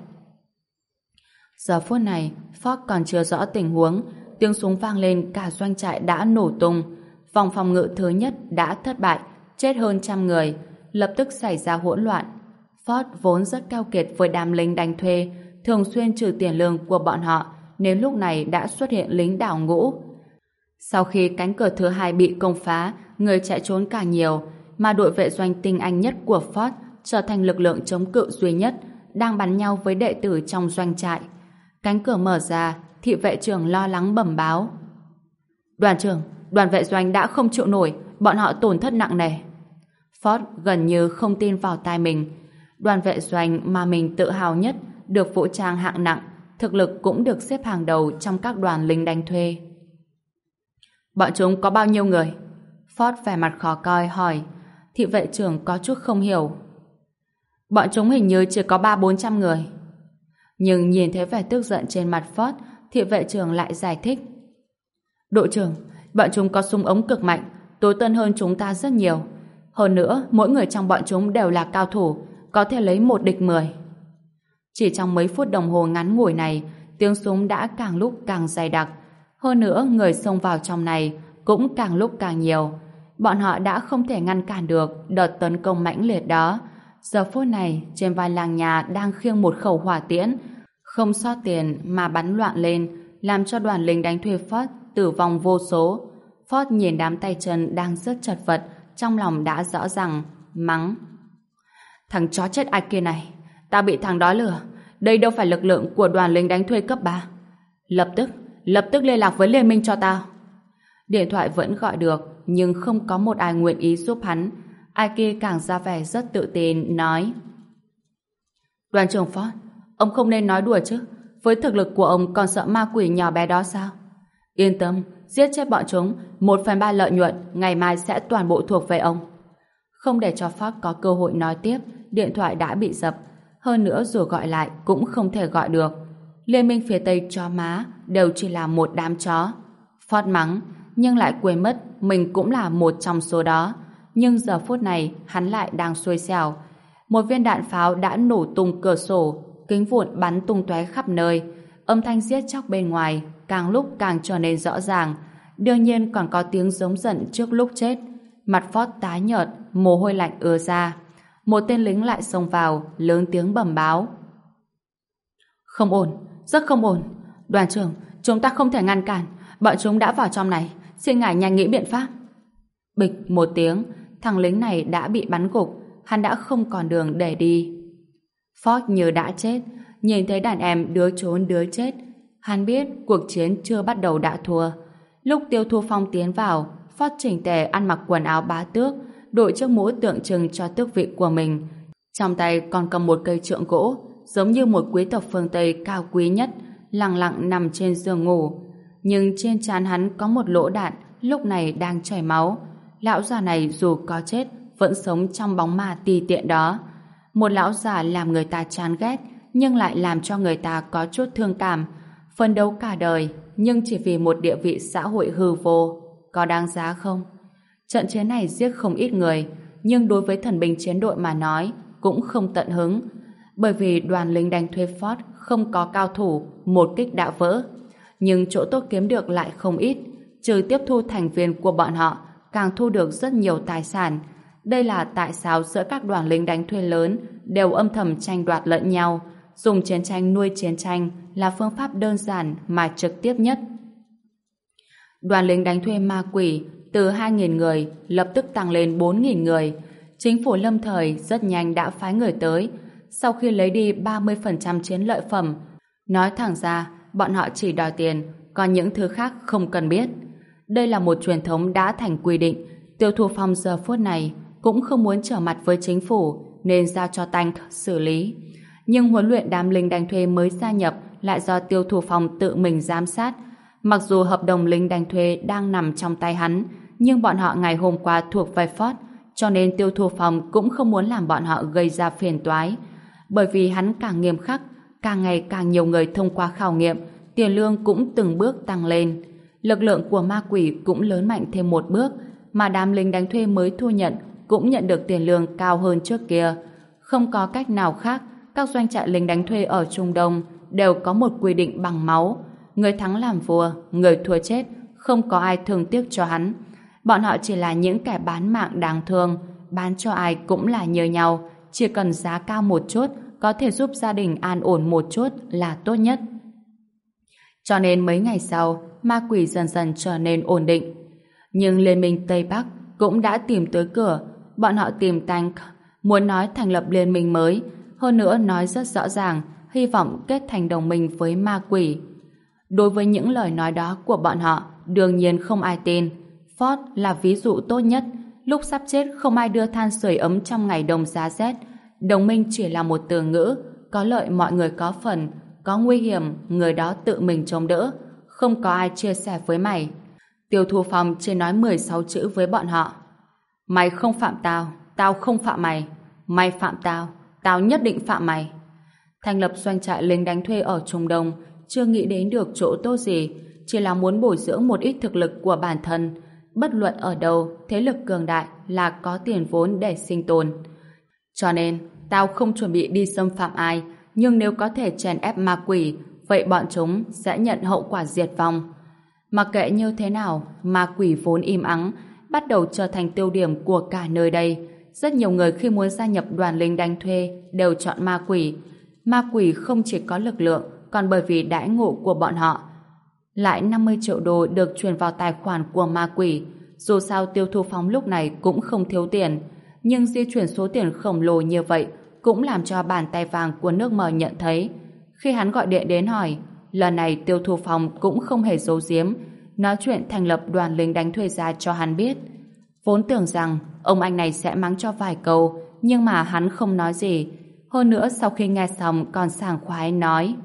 Giờ phút này, Ford còn chưa rõ tình huống, tiếng súng vang lên cả doanh trại đã nổ tung. Vòng phòng ngự thứ nhất đã thất bại, chết hơn 100 người, lập tức xảy ra hỗn loạn. Ford vốn rất keo kiệt với đám lính đánh thuê, thường xuyên trừ tiền lương của bọn họ, nên lúc này đã xuất hiện lính đảo ngũ. Sau khi cánh cửa thứ hai bị công phá, người chạy trốn càng nhiều, mà đội vệ doanh tinh anh nhất của Ford trở thành lực lượng chống cự duy nhất, đang bắn nhau với đệ tử trong doanh trại. Cánh cửa mở ra, thị vệ trưởng lo lắng bẩm báo: Đoàn trưởng, đoàn vệ doanh đã không chịu nổi, bọn họ tổn thất nặng nề. Ford gần như không tin vào tai mình. Đoàn vệ doanh mà mình tự hào nhất, được vũ trang hạng nặng, thực lực cũng được xếp hàng đầu trong các đoàn lính đánh thuê. Bọn chúng có bao nhiêu người? Ford vẻ mặt khó coi hỏi. Thị vệ trưởng có chút không hiểu. Bọn chúng hình như chỉ có 300-400 người. Nhưng nhìn thấy vẻ tức giận trên mặt Ford, thị vệ trưởng lại giải thích: Đội trưởng, bọn chúng có súng ống cực mạnh, tối tân hơn chúng ta rất nhiều. Hơn nữa, mỗi người trong bọn chúng đều là cao thủ, có thể lấy 1 địch 10. Chỉ trong mấy phút đồng hồ ngắn ngủi này, tiếng súng đã càng lúc càng dày đặc. Hơn nữa, người xông vào trong này cũng càng lúc càng nhiều. Bọn họ đã không thể ngăn cản được đợt tấn công mãnh liệt đó. Giờ phút này, trên vai làng nhà đang khiêng một khẩu hỏa tiễn, không sót tiền mà bắn loạn lên, làm cho đoàn lính đánh thuê Ford tử vong vô số. Ford nhìn đám tay chân đang rất chật vật, trong lòng đã rõ ràng, mắng. Thằng chó chết ai kia này, ta bị thằng đó lừa, đây đâu phải lực lượng của đoàn lính đánh thuê cấp 3. Lập tức liên lạc với liên minh cho tao. Điện thoại vẫn gọi được, nhưng không có một ai nguyện ý giúp hắn. Ai kia càng ra vẻ rất tự tin, nói: Đoàn trưởng Ford, ông không nên nói đùa chứ. Với thực lực của ông còn sợ ma quỷ nhỏ bé đó sao? Yên tâm, giết chết bọn chúng, 1/3 lợi nhuận ngày mai sẽ toàn bộ thuộc về ông. Không để cho Ford có cơ hội nói tiếp, điện thoại đã bị dập. Hơn nữa dù gọi lại cũng không thể gọi được. Liên minh phía Tây chó má đều chỉ là một đám chó. Ford mắng, nhưng lại quên mất mình cũng là một trong số đó. Nhưng giờ phút này hắn lại đang xuôi xẻo. Một viên đạn pháo đã nổ tung cửa sổ, kính vụn bắn tung tóe khắp nơi. Âm thanh giết chóc bên ngoài càng lúc càng trở nên rõ ràng. Đương nhiên còn có tiếng giống giận trước lúc chết. Mặt Ford tái nhợt, mồ hôi lạnh ứa ra. Một tên lính lại xông vào, lớn tiếng bẩm báo. Không ổn, rất không ổn. Đoàn trưởng, chúng ta không thể ngăn cản. Bọn chúng đã vào trong này. Xin ngài nhanh nghĩ biện pháp. Bịch một tiếng, thằng lính này đã bị bắn gục. Hắn đã không còn đường để đi. Ford như đã chết. Nhìn thấy đàn em đứa trốn đứa chết, hắn biết cuộc chiến chưa bắt đầu đã thua. Lúc Tiêu Thu Phong tiến vào, Ford chỉnh tề ăn mặc quần áo bá tước, đội chiếc mũ tượng trưng cho tước vị của mình. Trong tay còn cầm một cây trượng gỗ, giống như một quý tộc phương Tây cao quý nhất, lặng lặng nằm trên giường ngủ. Nhưng trên trán hắn có một lỗ đạn, lúc này đang chảy máu. Lão già này dù có chết, vẫn sống trong bóng ma tì tiện đó. Một lão già làm người ta chán ghét, nhưng lại làm cho người ta có chút thương cảm. Phấn đấu cả đời, nhưng chỉ vì một địa vị xã hội hư vô, có đáng giá không? Trận chiến này giết không ít người, nhưng đối với thần binh chiến đội mà nói, cũng không tận hứng. Bởi vì đoàn lính đánh thuê Ford không có cao thủ, một kích đã vỡ. Nhưng chỗ tốt kiếm được lại không ít. Trừ tiếp thu thành viên của bọn họ, càng thu được rất nhiều tài sản. Đây là tại sao giữa các đoàn lính đánh thuê lớn đều âm thầm tranh đoạt lẫn nhau. Dùng chiến tranh nuôi chiến tranh là phương pháp đơn giản mà trực tiếp nhất. Đoàn lính đánh thuê ma quỷ từ 2.000 người lập tức tăng lên 4.000 người. Chính phủ lâm thời rất nhanh đã phái người tới. Sau khi lấy đi 30% chiến lợi phẩm, nói thẳng ra bọn họ chỉ đòi tiền, còn những thứ khác không cần biết. Đây là một truyền thống đã thành quy định. Tiêu Thu Phong giờ phút này cũng không muốn trở mặt với chính phủ nên giao cho Tank xử lý. Nhưng huấn luyện đám lính đánh thuê mới gia nhập lại do Tiêu Thu Phong tự mình giám sát. Mặc dù hợp đồng lính đánh thuê đang nằm trong tay hắn, nhưng bọn họ ngày hôm qua thuộc về Ford, cho nên Tiêu Thu Phong cũng không muốn làm bọn họ gây ra phiền toái. Bởi vì hắn càng nghiêm khắc, càng ngày càng nhiều người thông qua khảo nghiệm, tiền lương cũng từng bước tăng lên. Lực lượng của ma quỷ cũng lớn mạnh thêm một bước, mà đám lính đánh thuê mới thu nhận cũng nhận được tiền lương cao hơn trước kia. Không có cách nào khác, các doanh trại lính đánh thuê ở Trung Đông đều có một quy định bằng máu. Người thắng làm vua, người thua chết, không có ai thương tiếc cho hắn. Bọn họ chỉ là những kẻ bán mạng đáng thương, bán cho ai cũng là như nhau, chỉ cần giá cao một chút, có thể giúp gia đình an ổn một chút là tốt nhất. Cho nên mấy ngày sau, ma quỷ dần dần trở nên ổn định. Nhưng Liên minh Tây Bắc cũng đã tìm tới cửa. Bọn họ tìm Tank, muốn nói thành lập liên minh mới, hơn nữa nói rất rõ ràng, hy vọng kết thành đồng minh với ma quỷ. Đối với những lời nói đó của bọn họ, đương nhiên không ai tin. Ford là ví dụ tốt nhất. Lúc sắp chết không ai đưa than sưởi ấm trong ngày đông giá rét. Đồng minh chỉ là một từ ngữ, có lợi mọi người có phần, có nguy hiểm người đó tự mình chống đỡ, không có ai chia sẻ với mày. Tiêu Thu Phong chỉ nói 16 chữ với bọn họ. Mày không phạm tao, tao không phạm mày. Mày phạm tao, tao nhất định phạm mày. Thành lập doanh trại lính đánh thuê ở Trung Đông chưa nghĩ đến được chỗ tốt gì, chỉ là muốn bồi dưỡng một ít thực lực của bản thân. Bất luận ở đâu, thế lực cường đại là có tiền vốn để sinh tồn. Cho nên, tao không chuẩn bị đi xâm phạm ai, nhưng nếu có thể chèn ép ma quỷ, vậy bọn chúng sẽ nhận hậu quả diệt vong. Mặc kệ như thế nào, ma quỷ vốn im ắng, bắt đầu trở thành tiêu điểm của cả nơi đây. rất nhiều người khi muốn gia nhập đoàn lính đánh thuê đều chọn ma quỷ. Ma quỷ không chỉ có lực lượng, còn bởi vì đãi ngộ của bọn họ. Lại 50 triệu đô được chuyển vào tài khoản của ma quỷ. Dù sao Tiêu Thu Phong lúc này cũng không thiếu tiền, nhưng di chuyển số tiền khổng lồ như vậy cũng làm cho bàn tay vàng của nước mờ nhận thấy. Khi hắn gọi điện đến hỏi, lần này Tiêu Thu Phong cũng không hề giấu giếm, nói chuyện thành lập đoàn lính đánh thuê ra cho hắn biết. Vốn tưởng rằng ông anh này sẽ mắng cho vài câu, nhưng mà hắn không nói gì. Hơn nữa sau khi nghe xong còn sảng khoái nói: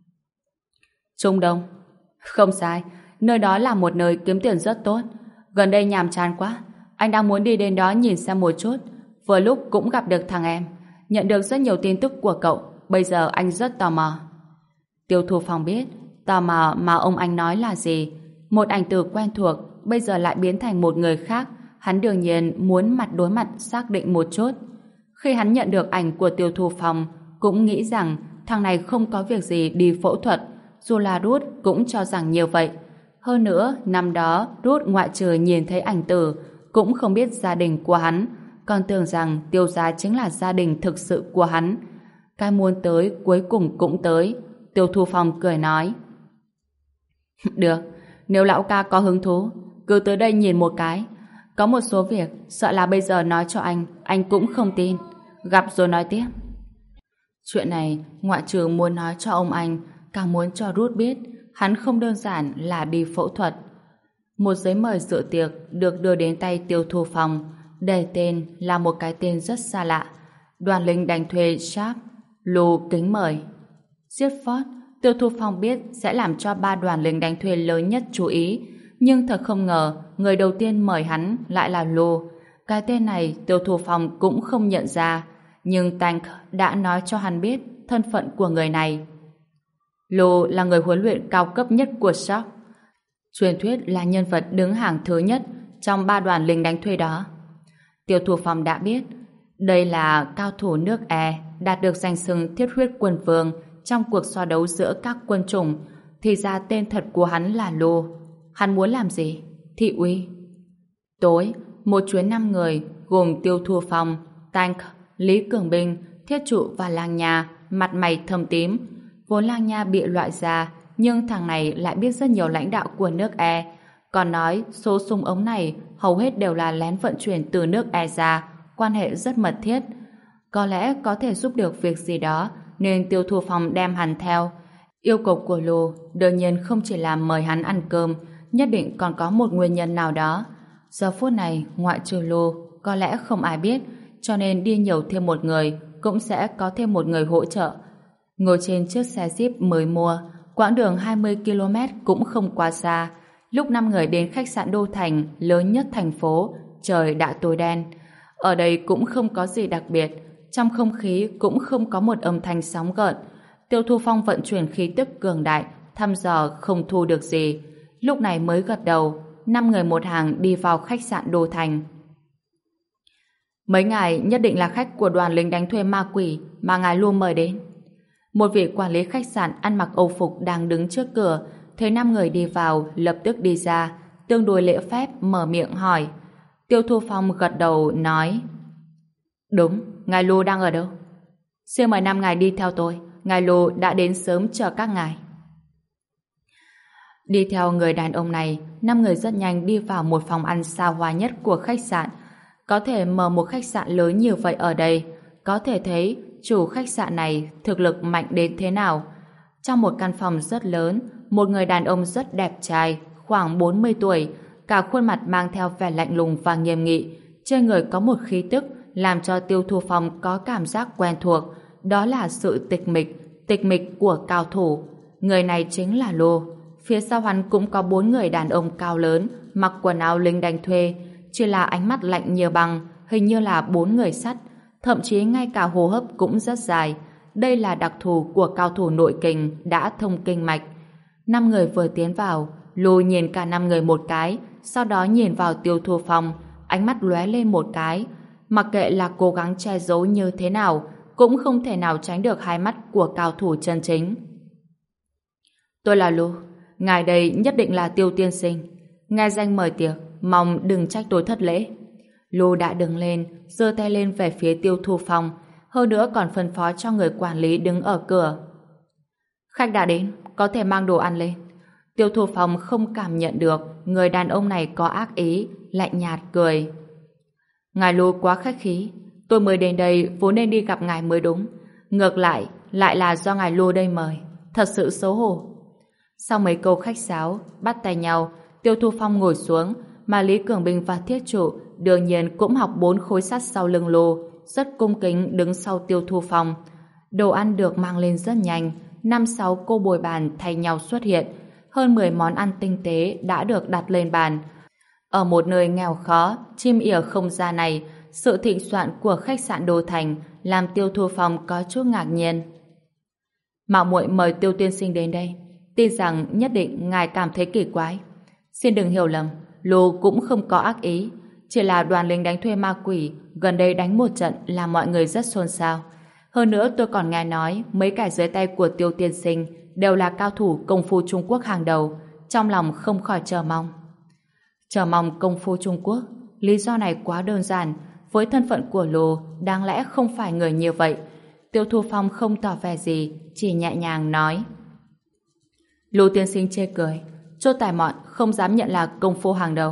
Trung Đông. Không sai, nơi đó là một nơi kiếm tiền rất tốt. Gần đây nhàm chán quá, anh đang muốn đi đến đó nhìn xem một chút. Vừa lúc cũng gặp được thằng em, nhận được rất nhiều tin tức của cậu. Bây giờ anh rất tò mò. Tiêu Thu Phong biết tò mò mà ông anh nói là gì. Một ảnh từ quen thuộc bây giờ lại biến thành một người khác. Hắn đương nhiên muốn mặt đối mặt xác định một chút. Khi hắn nhận được ảnh của Tiêu Thu Phong, cũng nghĩ rằng thằng này không có việc gì đi phẫu thuật. Dù là Ruth cũng cho rằng như vậy. Hơn nữa, năm đó Ruth ngoại trừ nhìn thấy ảnh tử, cũng không biết gia đình của hắn, còn tưởng rằng Tiêu gia chính là gia đình thực sự của hắn. Cái muốn tới cuối cùng cũng tới. Tiêu Thu Phong cười nói: Được, nếu lão ca có hứng thú, cứ tới đây nhìn một cái. Có một số việc sợ là bây giờ nói cho anh cũng không tin. Gặp rồi nói tiếp. Chuyện này ngoại trừ muốn nói cho ông anh, càng muốn cho Ruth biết hắn không đơn giản là đi phẫu thuật. Một giấy mời dự tiệc được đưa đến tay Tiêu Thu Phong, đề tên là một cái tên rất xa lạ: Đoàn lính đánh thuê Sharp. Lù kính mời. Giết Ford, Tiêu Thu Phong biết sẽ làm cho 3 đoàn lính đánh thuê lớn nhất chú ý, nhưng thật không ngờ người đầu tiên mời hắn lại là Lù. Cái tên này Tiêu Thu Phong cũng không nhận ra, nhưng Tank đã nói cho hắn biết thân phận của người này. Lù là người huấn luyện cao cấp nhất của Sharp. Truyền thuyết là nhân vật đứng hàng thứ nhất trong 3 đoàn lính đánh thuê đó. Tiêu Thu Phong đã biết đây là cao thủ nước E, đạt được danh xưng thiết huyết quân vương trong cuộc so đấu giữa các quân chủng. Thì ra tên thật của hắn là Lù. Hắn muốn làm gì? Thị uy. Tối, một chuyến 5 người gồm Tiêu Thu Phong, Tank, Lý Cường Binh, Thiết Trụ và Lang Nha, mặt mày thâm tím. Vốn Lang Nha bị loại ra, nhưng thằng này lại biết rất nhiều lãnh đạo của nước E. Còn nói số súng ống này hầu hết đều là lén vận chuyển từ nước E ra, quan hệ rất mật thiết. Có lẽ có thể giúp được việc gì đó, nên Tiêu Thu Phong đem hắn theo. Yêu cầu của Lù đương nhiên không chỉ là mời hắn ăn cơm, nhất định còn có một nguyên nhân nào đó. Giờ phút này, ngoại trừ Lù, có lẽ không ai biết, cho nên đi nhiều thêm một người, cũng sẽ có thêm một người hỗ trợ. Ngồi trên chiếc xe Jeep mới mua, quãng đường 20 km cũng không quá xa. Lúc 5 người đến khách sạn Đô Thành, lớn nhất thành phố, trời đã tối đen. Ở đây cũng không có gì đặc biệt, trong không khí cũng không có một âm thanh sóng gợn. Tiêu Thu Phong vận chuyển khí tức cường đại, thăm dò không thu được gì. Lúc này mới gật đầu, 5 người một hàng đi vào khách sạn Đô Thành. Mấy ngài nhất định là khách của đoàn lính đánh thuê ma quỷ mà ngài luôn mời đến. Một vị quản lý khách sạn ăn mặc âu phục đang đứng trước cửa, thấy 5 người đi vào, lập tức đi ra, tương đối lễ phép mở miệng hỏi. Tiêu Thu Phong gật đầu nói: Đúng, ngài Lô đang ở đâu? Xin mời 5 ngài đi theo tôi, ngài Lô đã đến sớm chờ các ngài. Đi theo người đàn ông này, 5 người rất nhanh đi vào một phòng ăn xa hoa nhất của khách sạn. Có thể mở một khách sạn lớn như vậy ở đây, có thể thấy chủ khách sạn này thực lực mạnh đến thế nào. Trong một căn phòng rất lớn, một người đàn ông rất đẹp trai, khoảng 40 tuổi, cả khuôn mặt mang theo vẻ lạnh lùng và nghiêm nghị. Trên người có một khí tức làm cho Tiêu Thu Phong có cảm giác quen thuộc, đó là sự tịch mịch của cao thủ. Người này chính là Lô. Phía sau hắn cũng có 4 người đàn ông cao lớn, mặc quần áo lính đánh thuê, chỉ là ánh mắt lạnh như băng, hình như là 4 người sắt, thậm chí ngay cả hô hấp cũng rất dài. Đây là đặc thù của cao thủ nội kình đã thông kinh mạch. 5 người vừa tiến vào, Lô nhìn cả 5 người một cái, sau đó nhìn vào Tiêu Thu Phong, ánh mắt lóe lên một cái. Mặc kệ là cố gắng che giấu như thế nào, cũng không thể nào tránh được hai mắt của cao thủ chân chính. Tôi là Lô, ngài đây nhất định là Tiêu tiên sinh. Nghe danh mời tiệc, mong đừng trách tôi thất lễ. Lưu đã đứng lên, giơ tay lên về phía Tiêu Thu Phong, hơn nữa còn phân phó cho người quản lý đứng ở cửa. Khách đã đến, có thể mang đồ ăn lên. Tiêu Thu Phong không cảm nhận được người đàn ông này có ác ý, lạnh nhạt cười. Ngài Lưu quá khách khí, tôi mới đến đây vốn nên đi gặp ngài mới đúng. Ngược lại là do ngài Lưu đây mời. Thật sự xấu hổ. Sau mấy câu khách sáo, bắt tay nhau, Tiêu Thu Phong ngồi xuống, mà Lý Cường Bình và Thiết Trụ đương nhiên cũng học 4 khối sắt sau lưng Lưu, rất cung kính đứng sau Tiêu Thu Phong. Đồ ăn được mang lên rất nhanh, 5-6 cô bồi bàn thay nhau xuất hiện, hơn 10 món ăn tinh tế đã được đặt lên bàn. Ở một nơi nghèo khó, chim ỉa không ra này, sự thịnh soạn của khách sạn Đô Thành làm Tiêu Thu Phong có chút ngạc nhiên. Mạo muội mời Tiêu tiên sinh đến đây, tin rằng nhất định ngài cảm thấy kỳ quái. Xin đừng hiểu lầm, Lô cũng không có ác ý, chỉ là đoàn lính đánh thuê ma quỷ gần đây đánh một trận làm mọi người rất xôn xao. Hơn nữa tôi còn nghe nói mấy kẻ dưới tay của Tiêu tiên sinh đều là cao thủ công phu Trung Quốc hàng đầu, trong lòng không khỏi chờ mong. Chờ mong công phu Trung Quốc, lý do này quá đơn giản, với thân phận của Lô đáng lẽ không phải người như vậy. Tiêu Thu Phong không tỏ vẻ gì, chỉ nhẹ nhàng nói. Lô tiên sinh chê cười, Chốt Tài Mọn không dám nhận là công phu hàng đầu.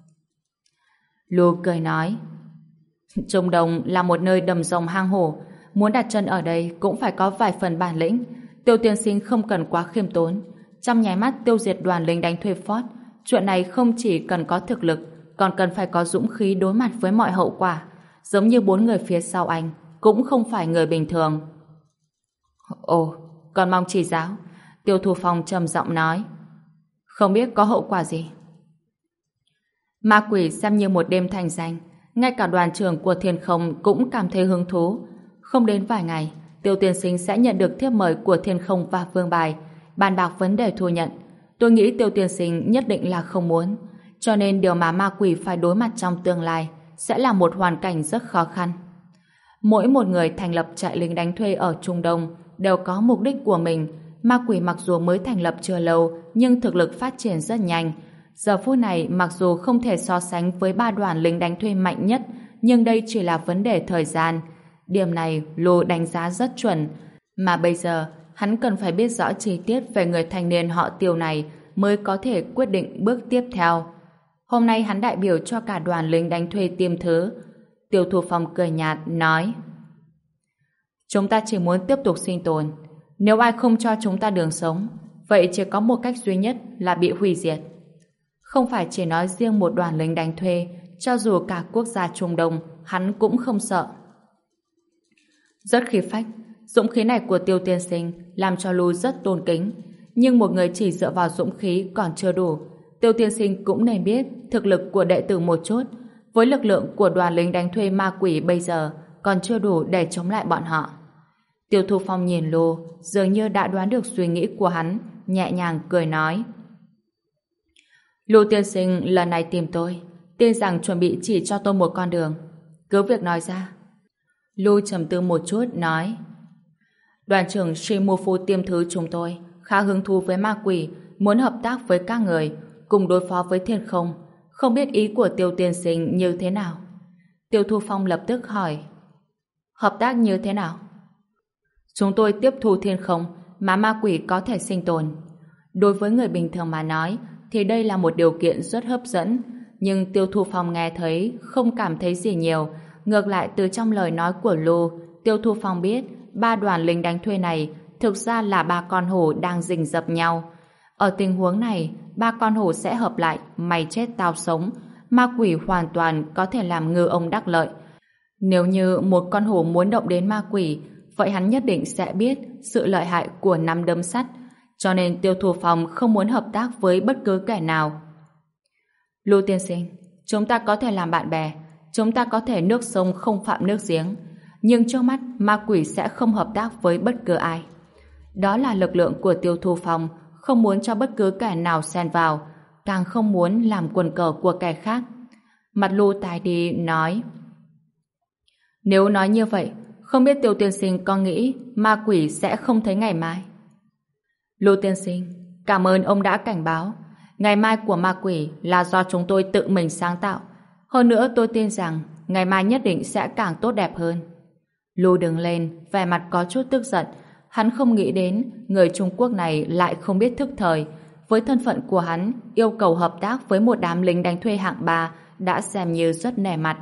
Lô cười nói, Trung Đông là một nơi đầm rồng hang hổ, muốn đặt chân ở đây cũng phải có vài phần bản lĩnh. Tiêu tiên sinh không cần quá khiêm tốn, trong nháy mắt tiêu diệt đoàn lính đánh thuê Ford. Chuyện này không chỉ cần có thực lực, còn cần phải có dũng khí đối mặt với mọi hậu quả. Giống như 4 người phía sau anh, cũng không phải người bình thường. Ồ, còn mong chỉ giáo. Tiêu Thu Phong trầm giọng nói. Không biết có hậu quả gì. Ma quỷ xem như một đêm thành danh, ngay cả đoàn trưởng của Thiên Không cũng cảm thấy hứng thú. Không đến vài ngày, Tiêu tiên sinh sẽ nhận được thiếp mời của Thiên Không và Vương Bài, bàn bạc vấn đề thu nhận. Tôi nghĩ Tiêu tiên sinh nhất định là không muốn, cho nên điều mà ma quỷ phải đối mặt trong tương lai sẽ là một hoàn cảnh rất khó khăn. Mỗi một người thành lập trại lính đánh thuê ở Trung Đông đều có mục đích của mình. Ma quỷ mặc dù mới thành lập chưa lâu nhưng thực lực phát triển rất nhanh. Giờ phút này mặc dù không thể so sánh với 3 đoàn lính đánh thuê mạnh nhất, nhưng đây chỉ là vấn đề thời gian. Điểm này Lô đánh giá rất chuẩn, mà bây giờ hắn cần phải biết rõ chi tiết về người thanh niên họ Tiêu này mới có thể quyết định bước tiếp theo. Hôm nay hắn đại biểu cho cả đoàn lính đánh thuê tiêm thứ. Tiêu Thu Phong cười nhạt nói, chúng ta chỉ muốn tiếp tục sinh tồn. Nếu ai không cho chúng ta đường sống, vậy chỉ có một cách duy nhất là bị hủy diệt. Không phải chỉ nói riêng một đoàn lính đánh thuê, cho dù cả quốc gia Trung Đông hắn cũng không sợ. Rất khí phách, dũng khí này của Tiêu tiên sinh làm cho Lưu rất tôn kính. Nhưng một người chỉ dựa vào dũng khí còn chưa đủ. Tiêu tiên sinh cũng nên biết thực lực của đệ tử một chút. Với lực lượng của đoàn lính đánh thuê ma quỷ bây giờ còn chưa đủ để chống lại bọn họ. Tiêu Thu Phong nhìn Lưu, dường như đã đoán được suy nghĩ của hắn, nhẹ nhàng cười nói. Lưu tiên sinh lần này tìm tôi, tin rằng chuẩn bị chỉ cho tôi một con đường. Cứ việc nói ra. Lưu trầm tư một chút nói, đoàn trưởng Shimufu tiêm thứ chúng tôi khá hứng thú với ma quỷ, muốn hợp tác với các người cùng đối phó với Thiên Không. Không biết ý của Tiêu tiên sinh như thế nào? Tiêu Thu Phong lập tức hỏi, hợp tác như thế nào? Chúng tôi tiếp thu Thiên Không mà ma quỷ có thể sinh tồn. Đối với người bình thường mà nói thì đây là một điều kiện rất hấp dẫn, nhưng Tiêu Thu Phong nghe thấy không cảm thấy gì nhiều. Ngược lại từ trong lời nói của Lưu, Tiêu Thu Phong biết 3 đoàn lính đánh thuê này thực ra là 3 con hổ đang rình rập nhau. Ở tình huống này, 3 con hổ sẽ hợp lại, mày chết tao sống. Ma quỷ hoàn toàn có thể làm ngư ông đắc lợi. Nếu như một con hổ muốn động đến ma quỷ, vậy hắn nhất định sẽ biết sự lợi hại của 5 đấm sắt. Cho nên Tiêu Thu Phong không muốn hợp tác với bất cứ kẻ nào. Lưu tiên sinh, chúng ta có thể làm bạn bè, chúng ta có thể nước sông không phạm nước giếng, nhưng trước mắt ma quỷ sẽ không hợp tác với bất cứ ai. Đó là lực lượng của Tiêu Thu Phong, không muốn cho bất cứ kẻ nào xen vào, càng không muốn làm quần cờ của kẻ khác. Mặt Lưu tái đi nói, nếu nói như vậy, không biết Tiêu tiên sinh có nghĩ ma quỷ sẽ không thấy ngày mai? Lưu tiên sinh, cảm ơn ông đã cảnh báo. Ngày mai của ma quỷ là do chúng tôi tự mình sáng tạo. Hơn nữa tôi tin rằng ngày mai nhất định sẽ càng tốt đẹp hơn. Lu đứng lên, vẻ mặt có chút tức giận. Hắn không nghĩ đến người Trung Quốc này lại không biết thức thời. Với thân phận của hắn, yêu cầu hợp tác với một đám lính đánh thuê hạng 3 đã xem như rất nể mặt.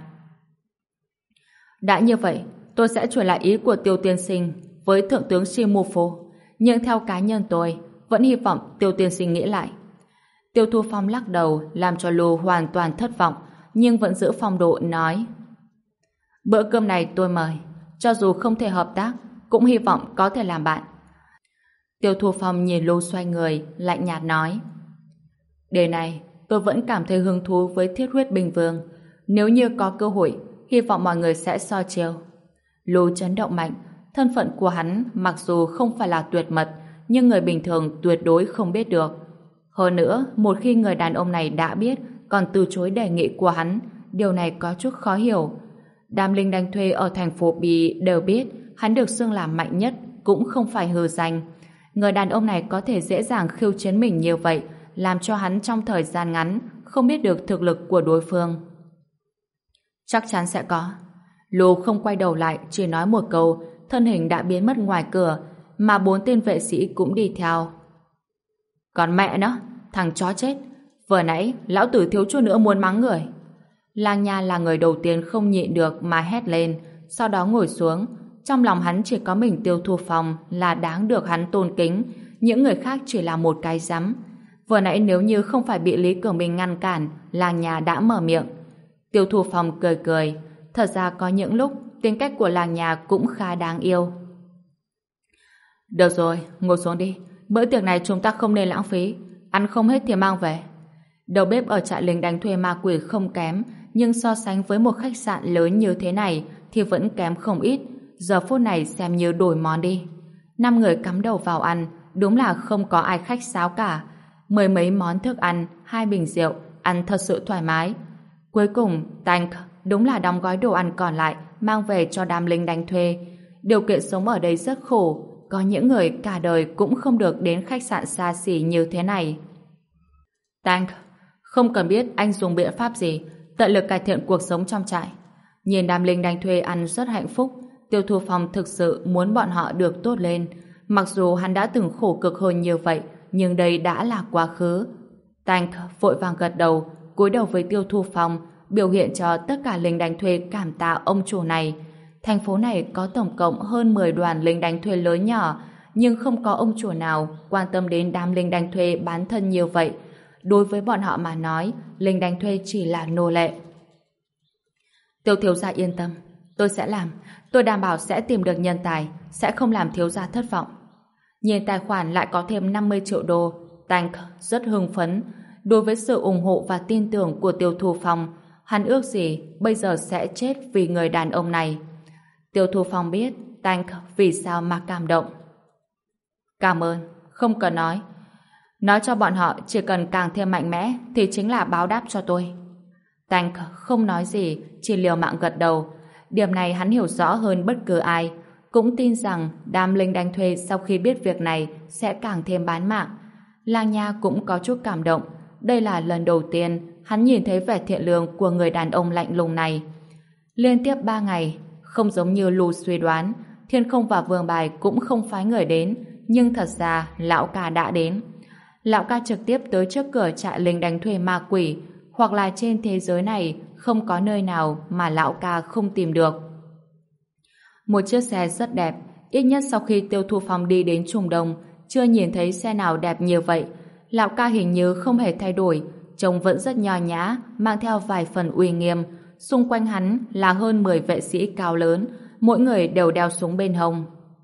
Đã như vậy, tôi sẽ truyền lại ý của Tiêu tiên sinh với Thượng tướng Shimofo. Nhưng theo cá nhân tôi, vẫn hy vọng Tiêu tiên sinh nghĩ lại. Tiêu Thu Phong lắc đầu làm cho Lu hoàn toàn thất vọng, nhưng vẫn giữ phong độ nói: bữa cơm này tôi mời, cho dù không thể hợp tác, cũng hy vọng có thể làm bạn. Tiêu Thu Phong nhìn Lu xoay người, lạnh nhạt nói: đề này, tôi vẫn cảm thấy hứng thú với Thiết Huyết Bình Vương. Nếu như có cơ hội, hy vọng mọi người sẽ so chiêu. Lu chấn động mạnh, thân phận của hắn mặc dù không phải là tuyệt mật, nhưng người bình thường tuyệt đối không biết được. Hơn nữa, một khi người đàn ông này đã biết, còn từ chối đề nghị của hắn, điều này có chút khó hiểu. Đám lính đánh thuê ở thành phố Bì đều biết hắn được xưng là mạnh nhất, cũng không phải hư danh. Người đàn ông này có thể dễ dàng khiêu chiến mình như vậy, làm cho hắn trong thời gian ngắn không biết được thực lực của đối phương. Chắc chắn sẽ có. Lu không quay đầu lại, chỉ nói một câu, thân hình đã biến mất ngoài cửa, mà 4 tên vệ sĩ cũng đi theo. Còn mẹ nó, thằng chó chết, vừa nãy lão tử thiếu chút nữa muốn mắng người. Lang Nha là người đầu tiên không nhịn được mà hét lên, sau đó ngồi xuống. Trong lòng hắn chỉ có mình Tiêu Thu Phong là đáng được hắn tôn kính, những người khác chỉ là một cái rắm. Vừa nãy nếu như không phải bị Lý Cường Minh ngăn cản, Lang Nha đã mở miệng. Tiêu Thu Phong cười cười, thật ra có những lúc tính cách của Lang Nha cũng khá đáng yêu. Được rồi, ngồi xuống đi. Bữa tiệc này chúng ta không nên lãng phí, ăn không hết thì mang về. Đầu bếp ở trại lính đánh thuê ma quỷ không kém, nhưng so sánh với một khách sạn lớn như thế này thì vẫn kém không ít. Giờ phút này xem như đổi món đi. 5 người cắm đầu vào ăn, đúng là không có ai khách sáo cả. 10 mấy món thức ăn, 2 bình rượu, ăn thật sự thoải mái. Cuối cùng, Tank đúng là đóng gói đồ ăn còn lại mang về cho đám lính đánh thuê. Điều kiện sống ở đây rất khổ, có những người cả đời cũng không được đến khách sạn xa xỉ như thế này. Tank, không cần biết anh dùng biện pháp gì, tận lực cải thiện cuộc sống trong trại. Nhìn đám lính đánh thuê ăn rất hạnh phúc, Tiêu Thu Phong thực sự muốn bọn họ được tốt lên. Mặc dù hắn đã từng khổ cực hơn như vậy, nhưng đây đã là quá khứ. Tank vội vàng gật đầu, cúi đầu với Tiêu Thu Phong, biểu hiện cho tất cả lính đánh thuê cảm tạ ông chủ này. Thành phố này có tổng cộng hơn 10 đoàn lính đánh thuê lớn nhỏ, nhưng không có ông chủ nào quan tâm đến đám lính đánh thuê bán thân như vậy. Đối với bọn họ mà nói, lính đánh thuê chỉ là nô lệ. Tiêu thiếu gia yên tâm, tôi sẽ làm, tôi đảm bảo sẽ tìm được nhân tài, sẽ không làm thiếu gia thất vọng. Nhìn tài khoản lại có thêm 50 triệu đô, Tank rất hưng phấn. Đối với sự ủng hộ và tin tưởng của Tiêu Thu Phong, hắn ước gì bây giờ sẽ chết vì người đàn ông này. Tiêu Thu Phong biết Tank vì sao mà cảm động. Cảm ơn, không cần nói. Nói cho bọn họ chỉ cần càng thêm mạnh mẽ thì chính là báo đáp cho tôi. Tank không nói gì, chỉ liều mạng gật đầu. Điểm này hắn hiểu rõ hơn bất cứ ai. Cũng tin rằng đám lính đánh thuê sau khi biết việc này sẽ càng thêm bán mạng. Lang Nha cũng có chút cảm động. Đây là lần đầu tiên hắn nhìn thấy vẻ thiện lương của người đàn ông lạnh lùng này. Liên tiếp 3 ngày, không giống như Lu suy đoán, Thiên Không và Vương Bài cũng không phái người đến, nhưng thật ra lão ca đã đến. Lão ca trực tiếp tới trước cửa trại lính đánh thuê ma quỷ, hoặc là trên thế giới này không có nơi nào mà lão ca không tìm được. Một chiếc xe rất đẹp, ít nhất sau khi Tiêu Thu Phong đi đến Trung Đông, chưa nhìn thấy xe nào đẹp như vậy. Lão ca hình như không hề thay đổi, trông vẫn rất nho nhã, mang theo vài phần uy nghiêm. Xung quanh hắn là hơn 10 vệ sĩ cao lớn, mỗi người đều đeo súng bên hông.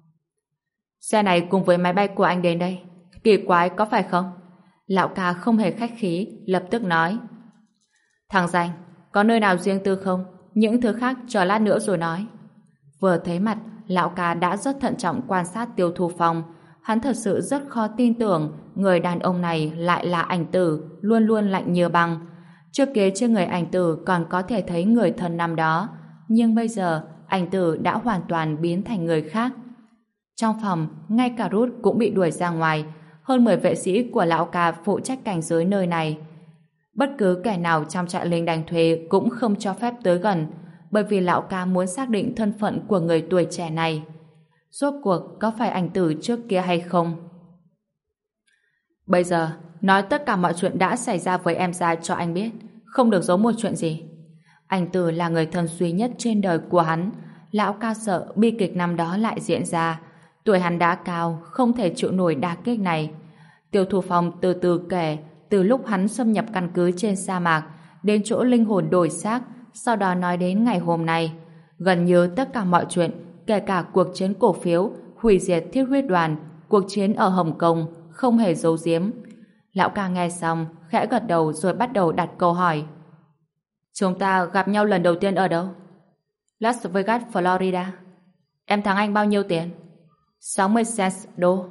Xe này cùng với máy bay của anh đến đây. Kỳ quái có phải không? Lão ca không hề khách khí, lập tức nói. Thằng danh, có nơi nào riêng tư không? Những thứ khác chờ lát nữa rồi nói. Vừa thấy mặt, lão ca đã rất thận trọng quan sát Tiêu Thu Phong. Hắn thật sự rất khó tin tưởng người đàn ông này lại là ảnh tử, luôn luôn lạnh như băng. Trước kia trên người ảnh tử còn có thể thấy người thân năm đó, nhưng bây giờ ảnh tử đã hoàn toàn biến thành người khác. Trong phòng, ngay cả Ruth cũng bị đuổi ra ngoài. Hơn 10 vệ sĩ của lão ca phụ trách cảnh giới nơi này. Bất cứ kẻ nào trong trại lính đánh thuê cũng không cho phép tới gần, bởi vì lão ca muốn xác định thân phận của người tuổi trẻ này. Rốt cuộc có phải ảnh Tử trước kia hay không? Bây giờ, nói tất cả mọi chuyện đã xảy ra với em ra cho anh biết, không được giấu một chuyện gì. Ảnh Tử là người thân duy nhất trên đời của hắn. Lão ca sợ bi kịch năm đó lại diễn ra. Tuổi hắn đã cao, không thể chịu nổi đả kích này. Tiêu Thu Phong từ từ kể, từ lúc hắn xâm nhập căn cứ trên sa mạc đến chỗ linh hồn đổi xác, sau đó nói đến ngày hôm nay. Gần như tất cả mọi chuyện, kể cả cuộc chiến cổ phiếu, hủy diệt thiết huyết đoàn, cuộc chiến ở Hồng Kông, không hề giấu giếm. Lão ca nghe xong, khẽ gật đầu rồi bắt đầu đặt câu hỏi. Chúng ta gặp nhau lần đầu tiên ở đâu? Las Vegas, Florida. Em thắng anh bao nhiêu tiền? 60 cents đô.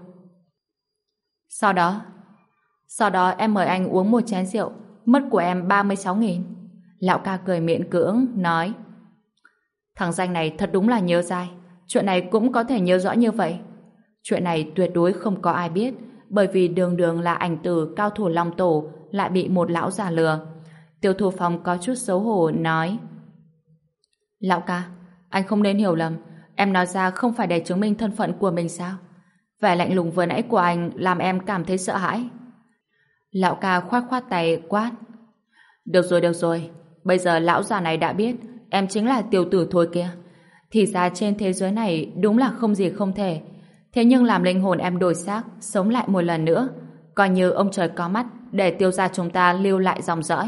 Sau đó em mời anh uống một chén rượu, mất của em 36.000. Lão ca cười miễn cưỡng, nói: Thằng danh này thật đúng là nhớ dai. Chuyện này cũng có thể nhớ rõ như vậy. Chuyện này tuyệt đối không có ai biết, bởi vì đường đường là ảnh Tử cao thủ Long Tổ lại bị một lão già lừa. Tiêu Thu Phong có chút xấu hổ nói: Lão ca, anh không nên hiểu lầm. Em nói ra không phải để chứng minh thân phận của mình sao? Vẻ lạnh lùng vừa nãy của anh làm em cảm thấy sợ hãi. Lão ca khoát khoát tay quát: Được rồi. Bây giờ lão già này đã biết em chính là tiểu tử thôi kia. Thì ra trên thế giới này đúng là không gì không thể. Thế nhưng làm linh hồn em đổi xác, sống lại một lần nữa, coi như ông trời có mắt để Tiêu gia chúng ta lưu lại dòng dõi.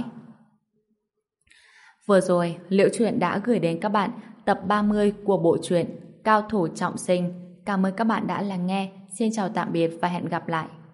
Vừa rồi, Liễu Chuyện đã gửi đến các bạn tập 30 của bộ truyện Cao thủ trọng sinh. Cảm ơn các bạn đã lắng nghe. Xin chào tạm biệt và hẹn gặp lại.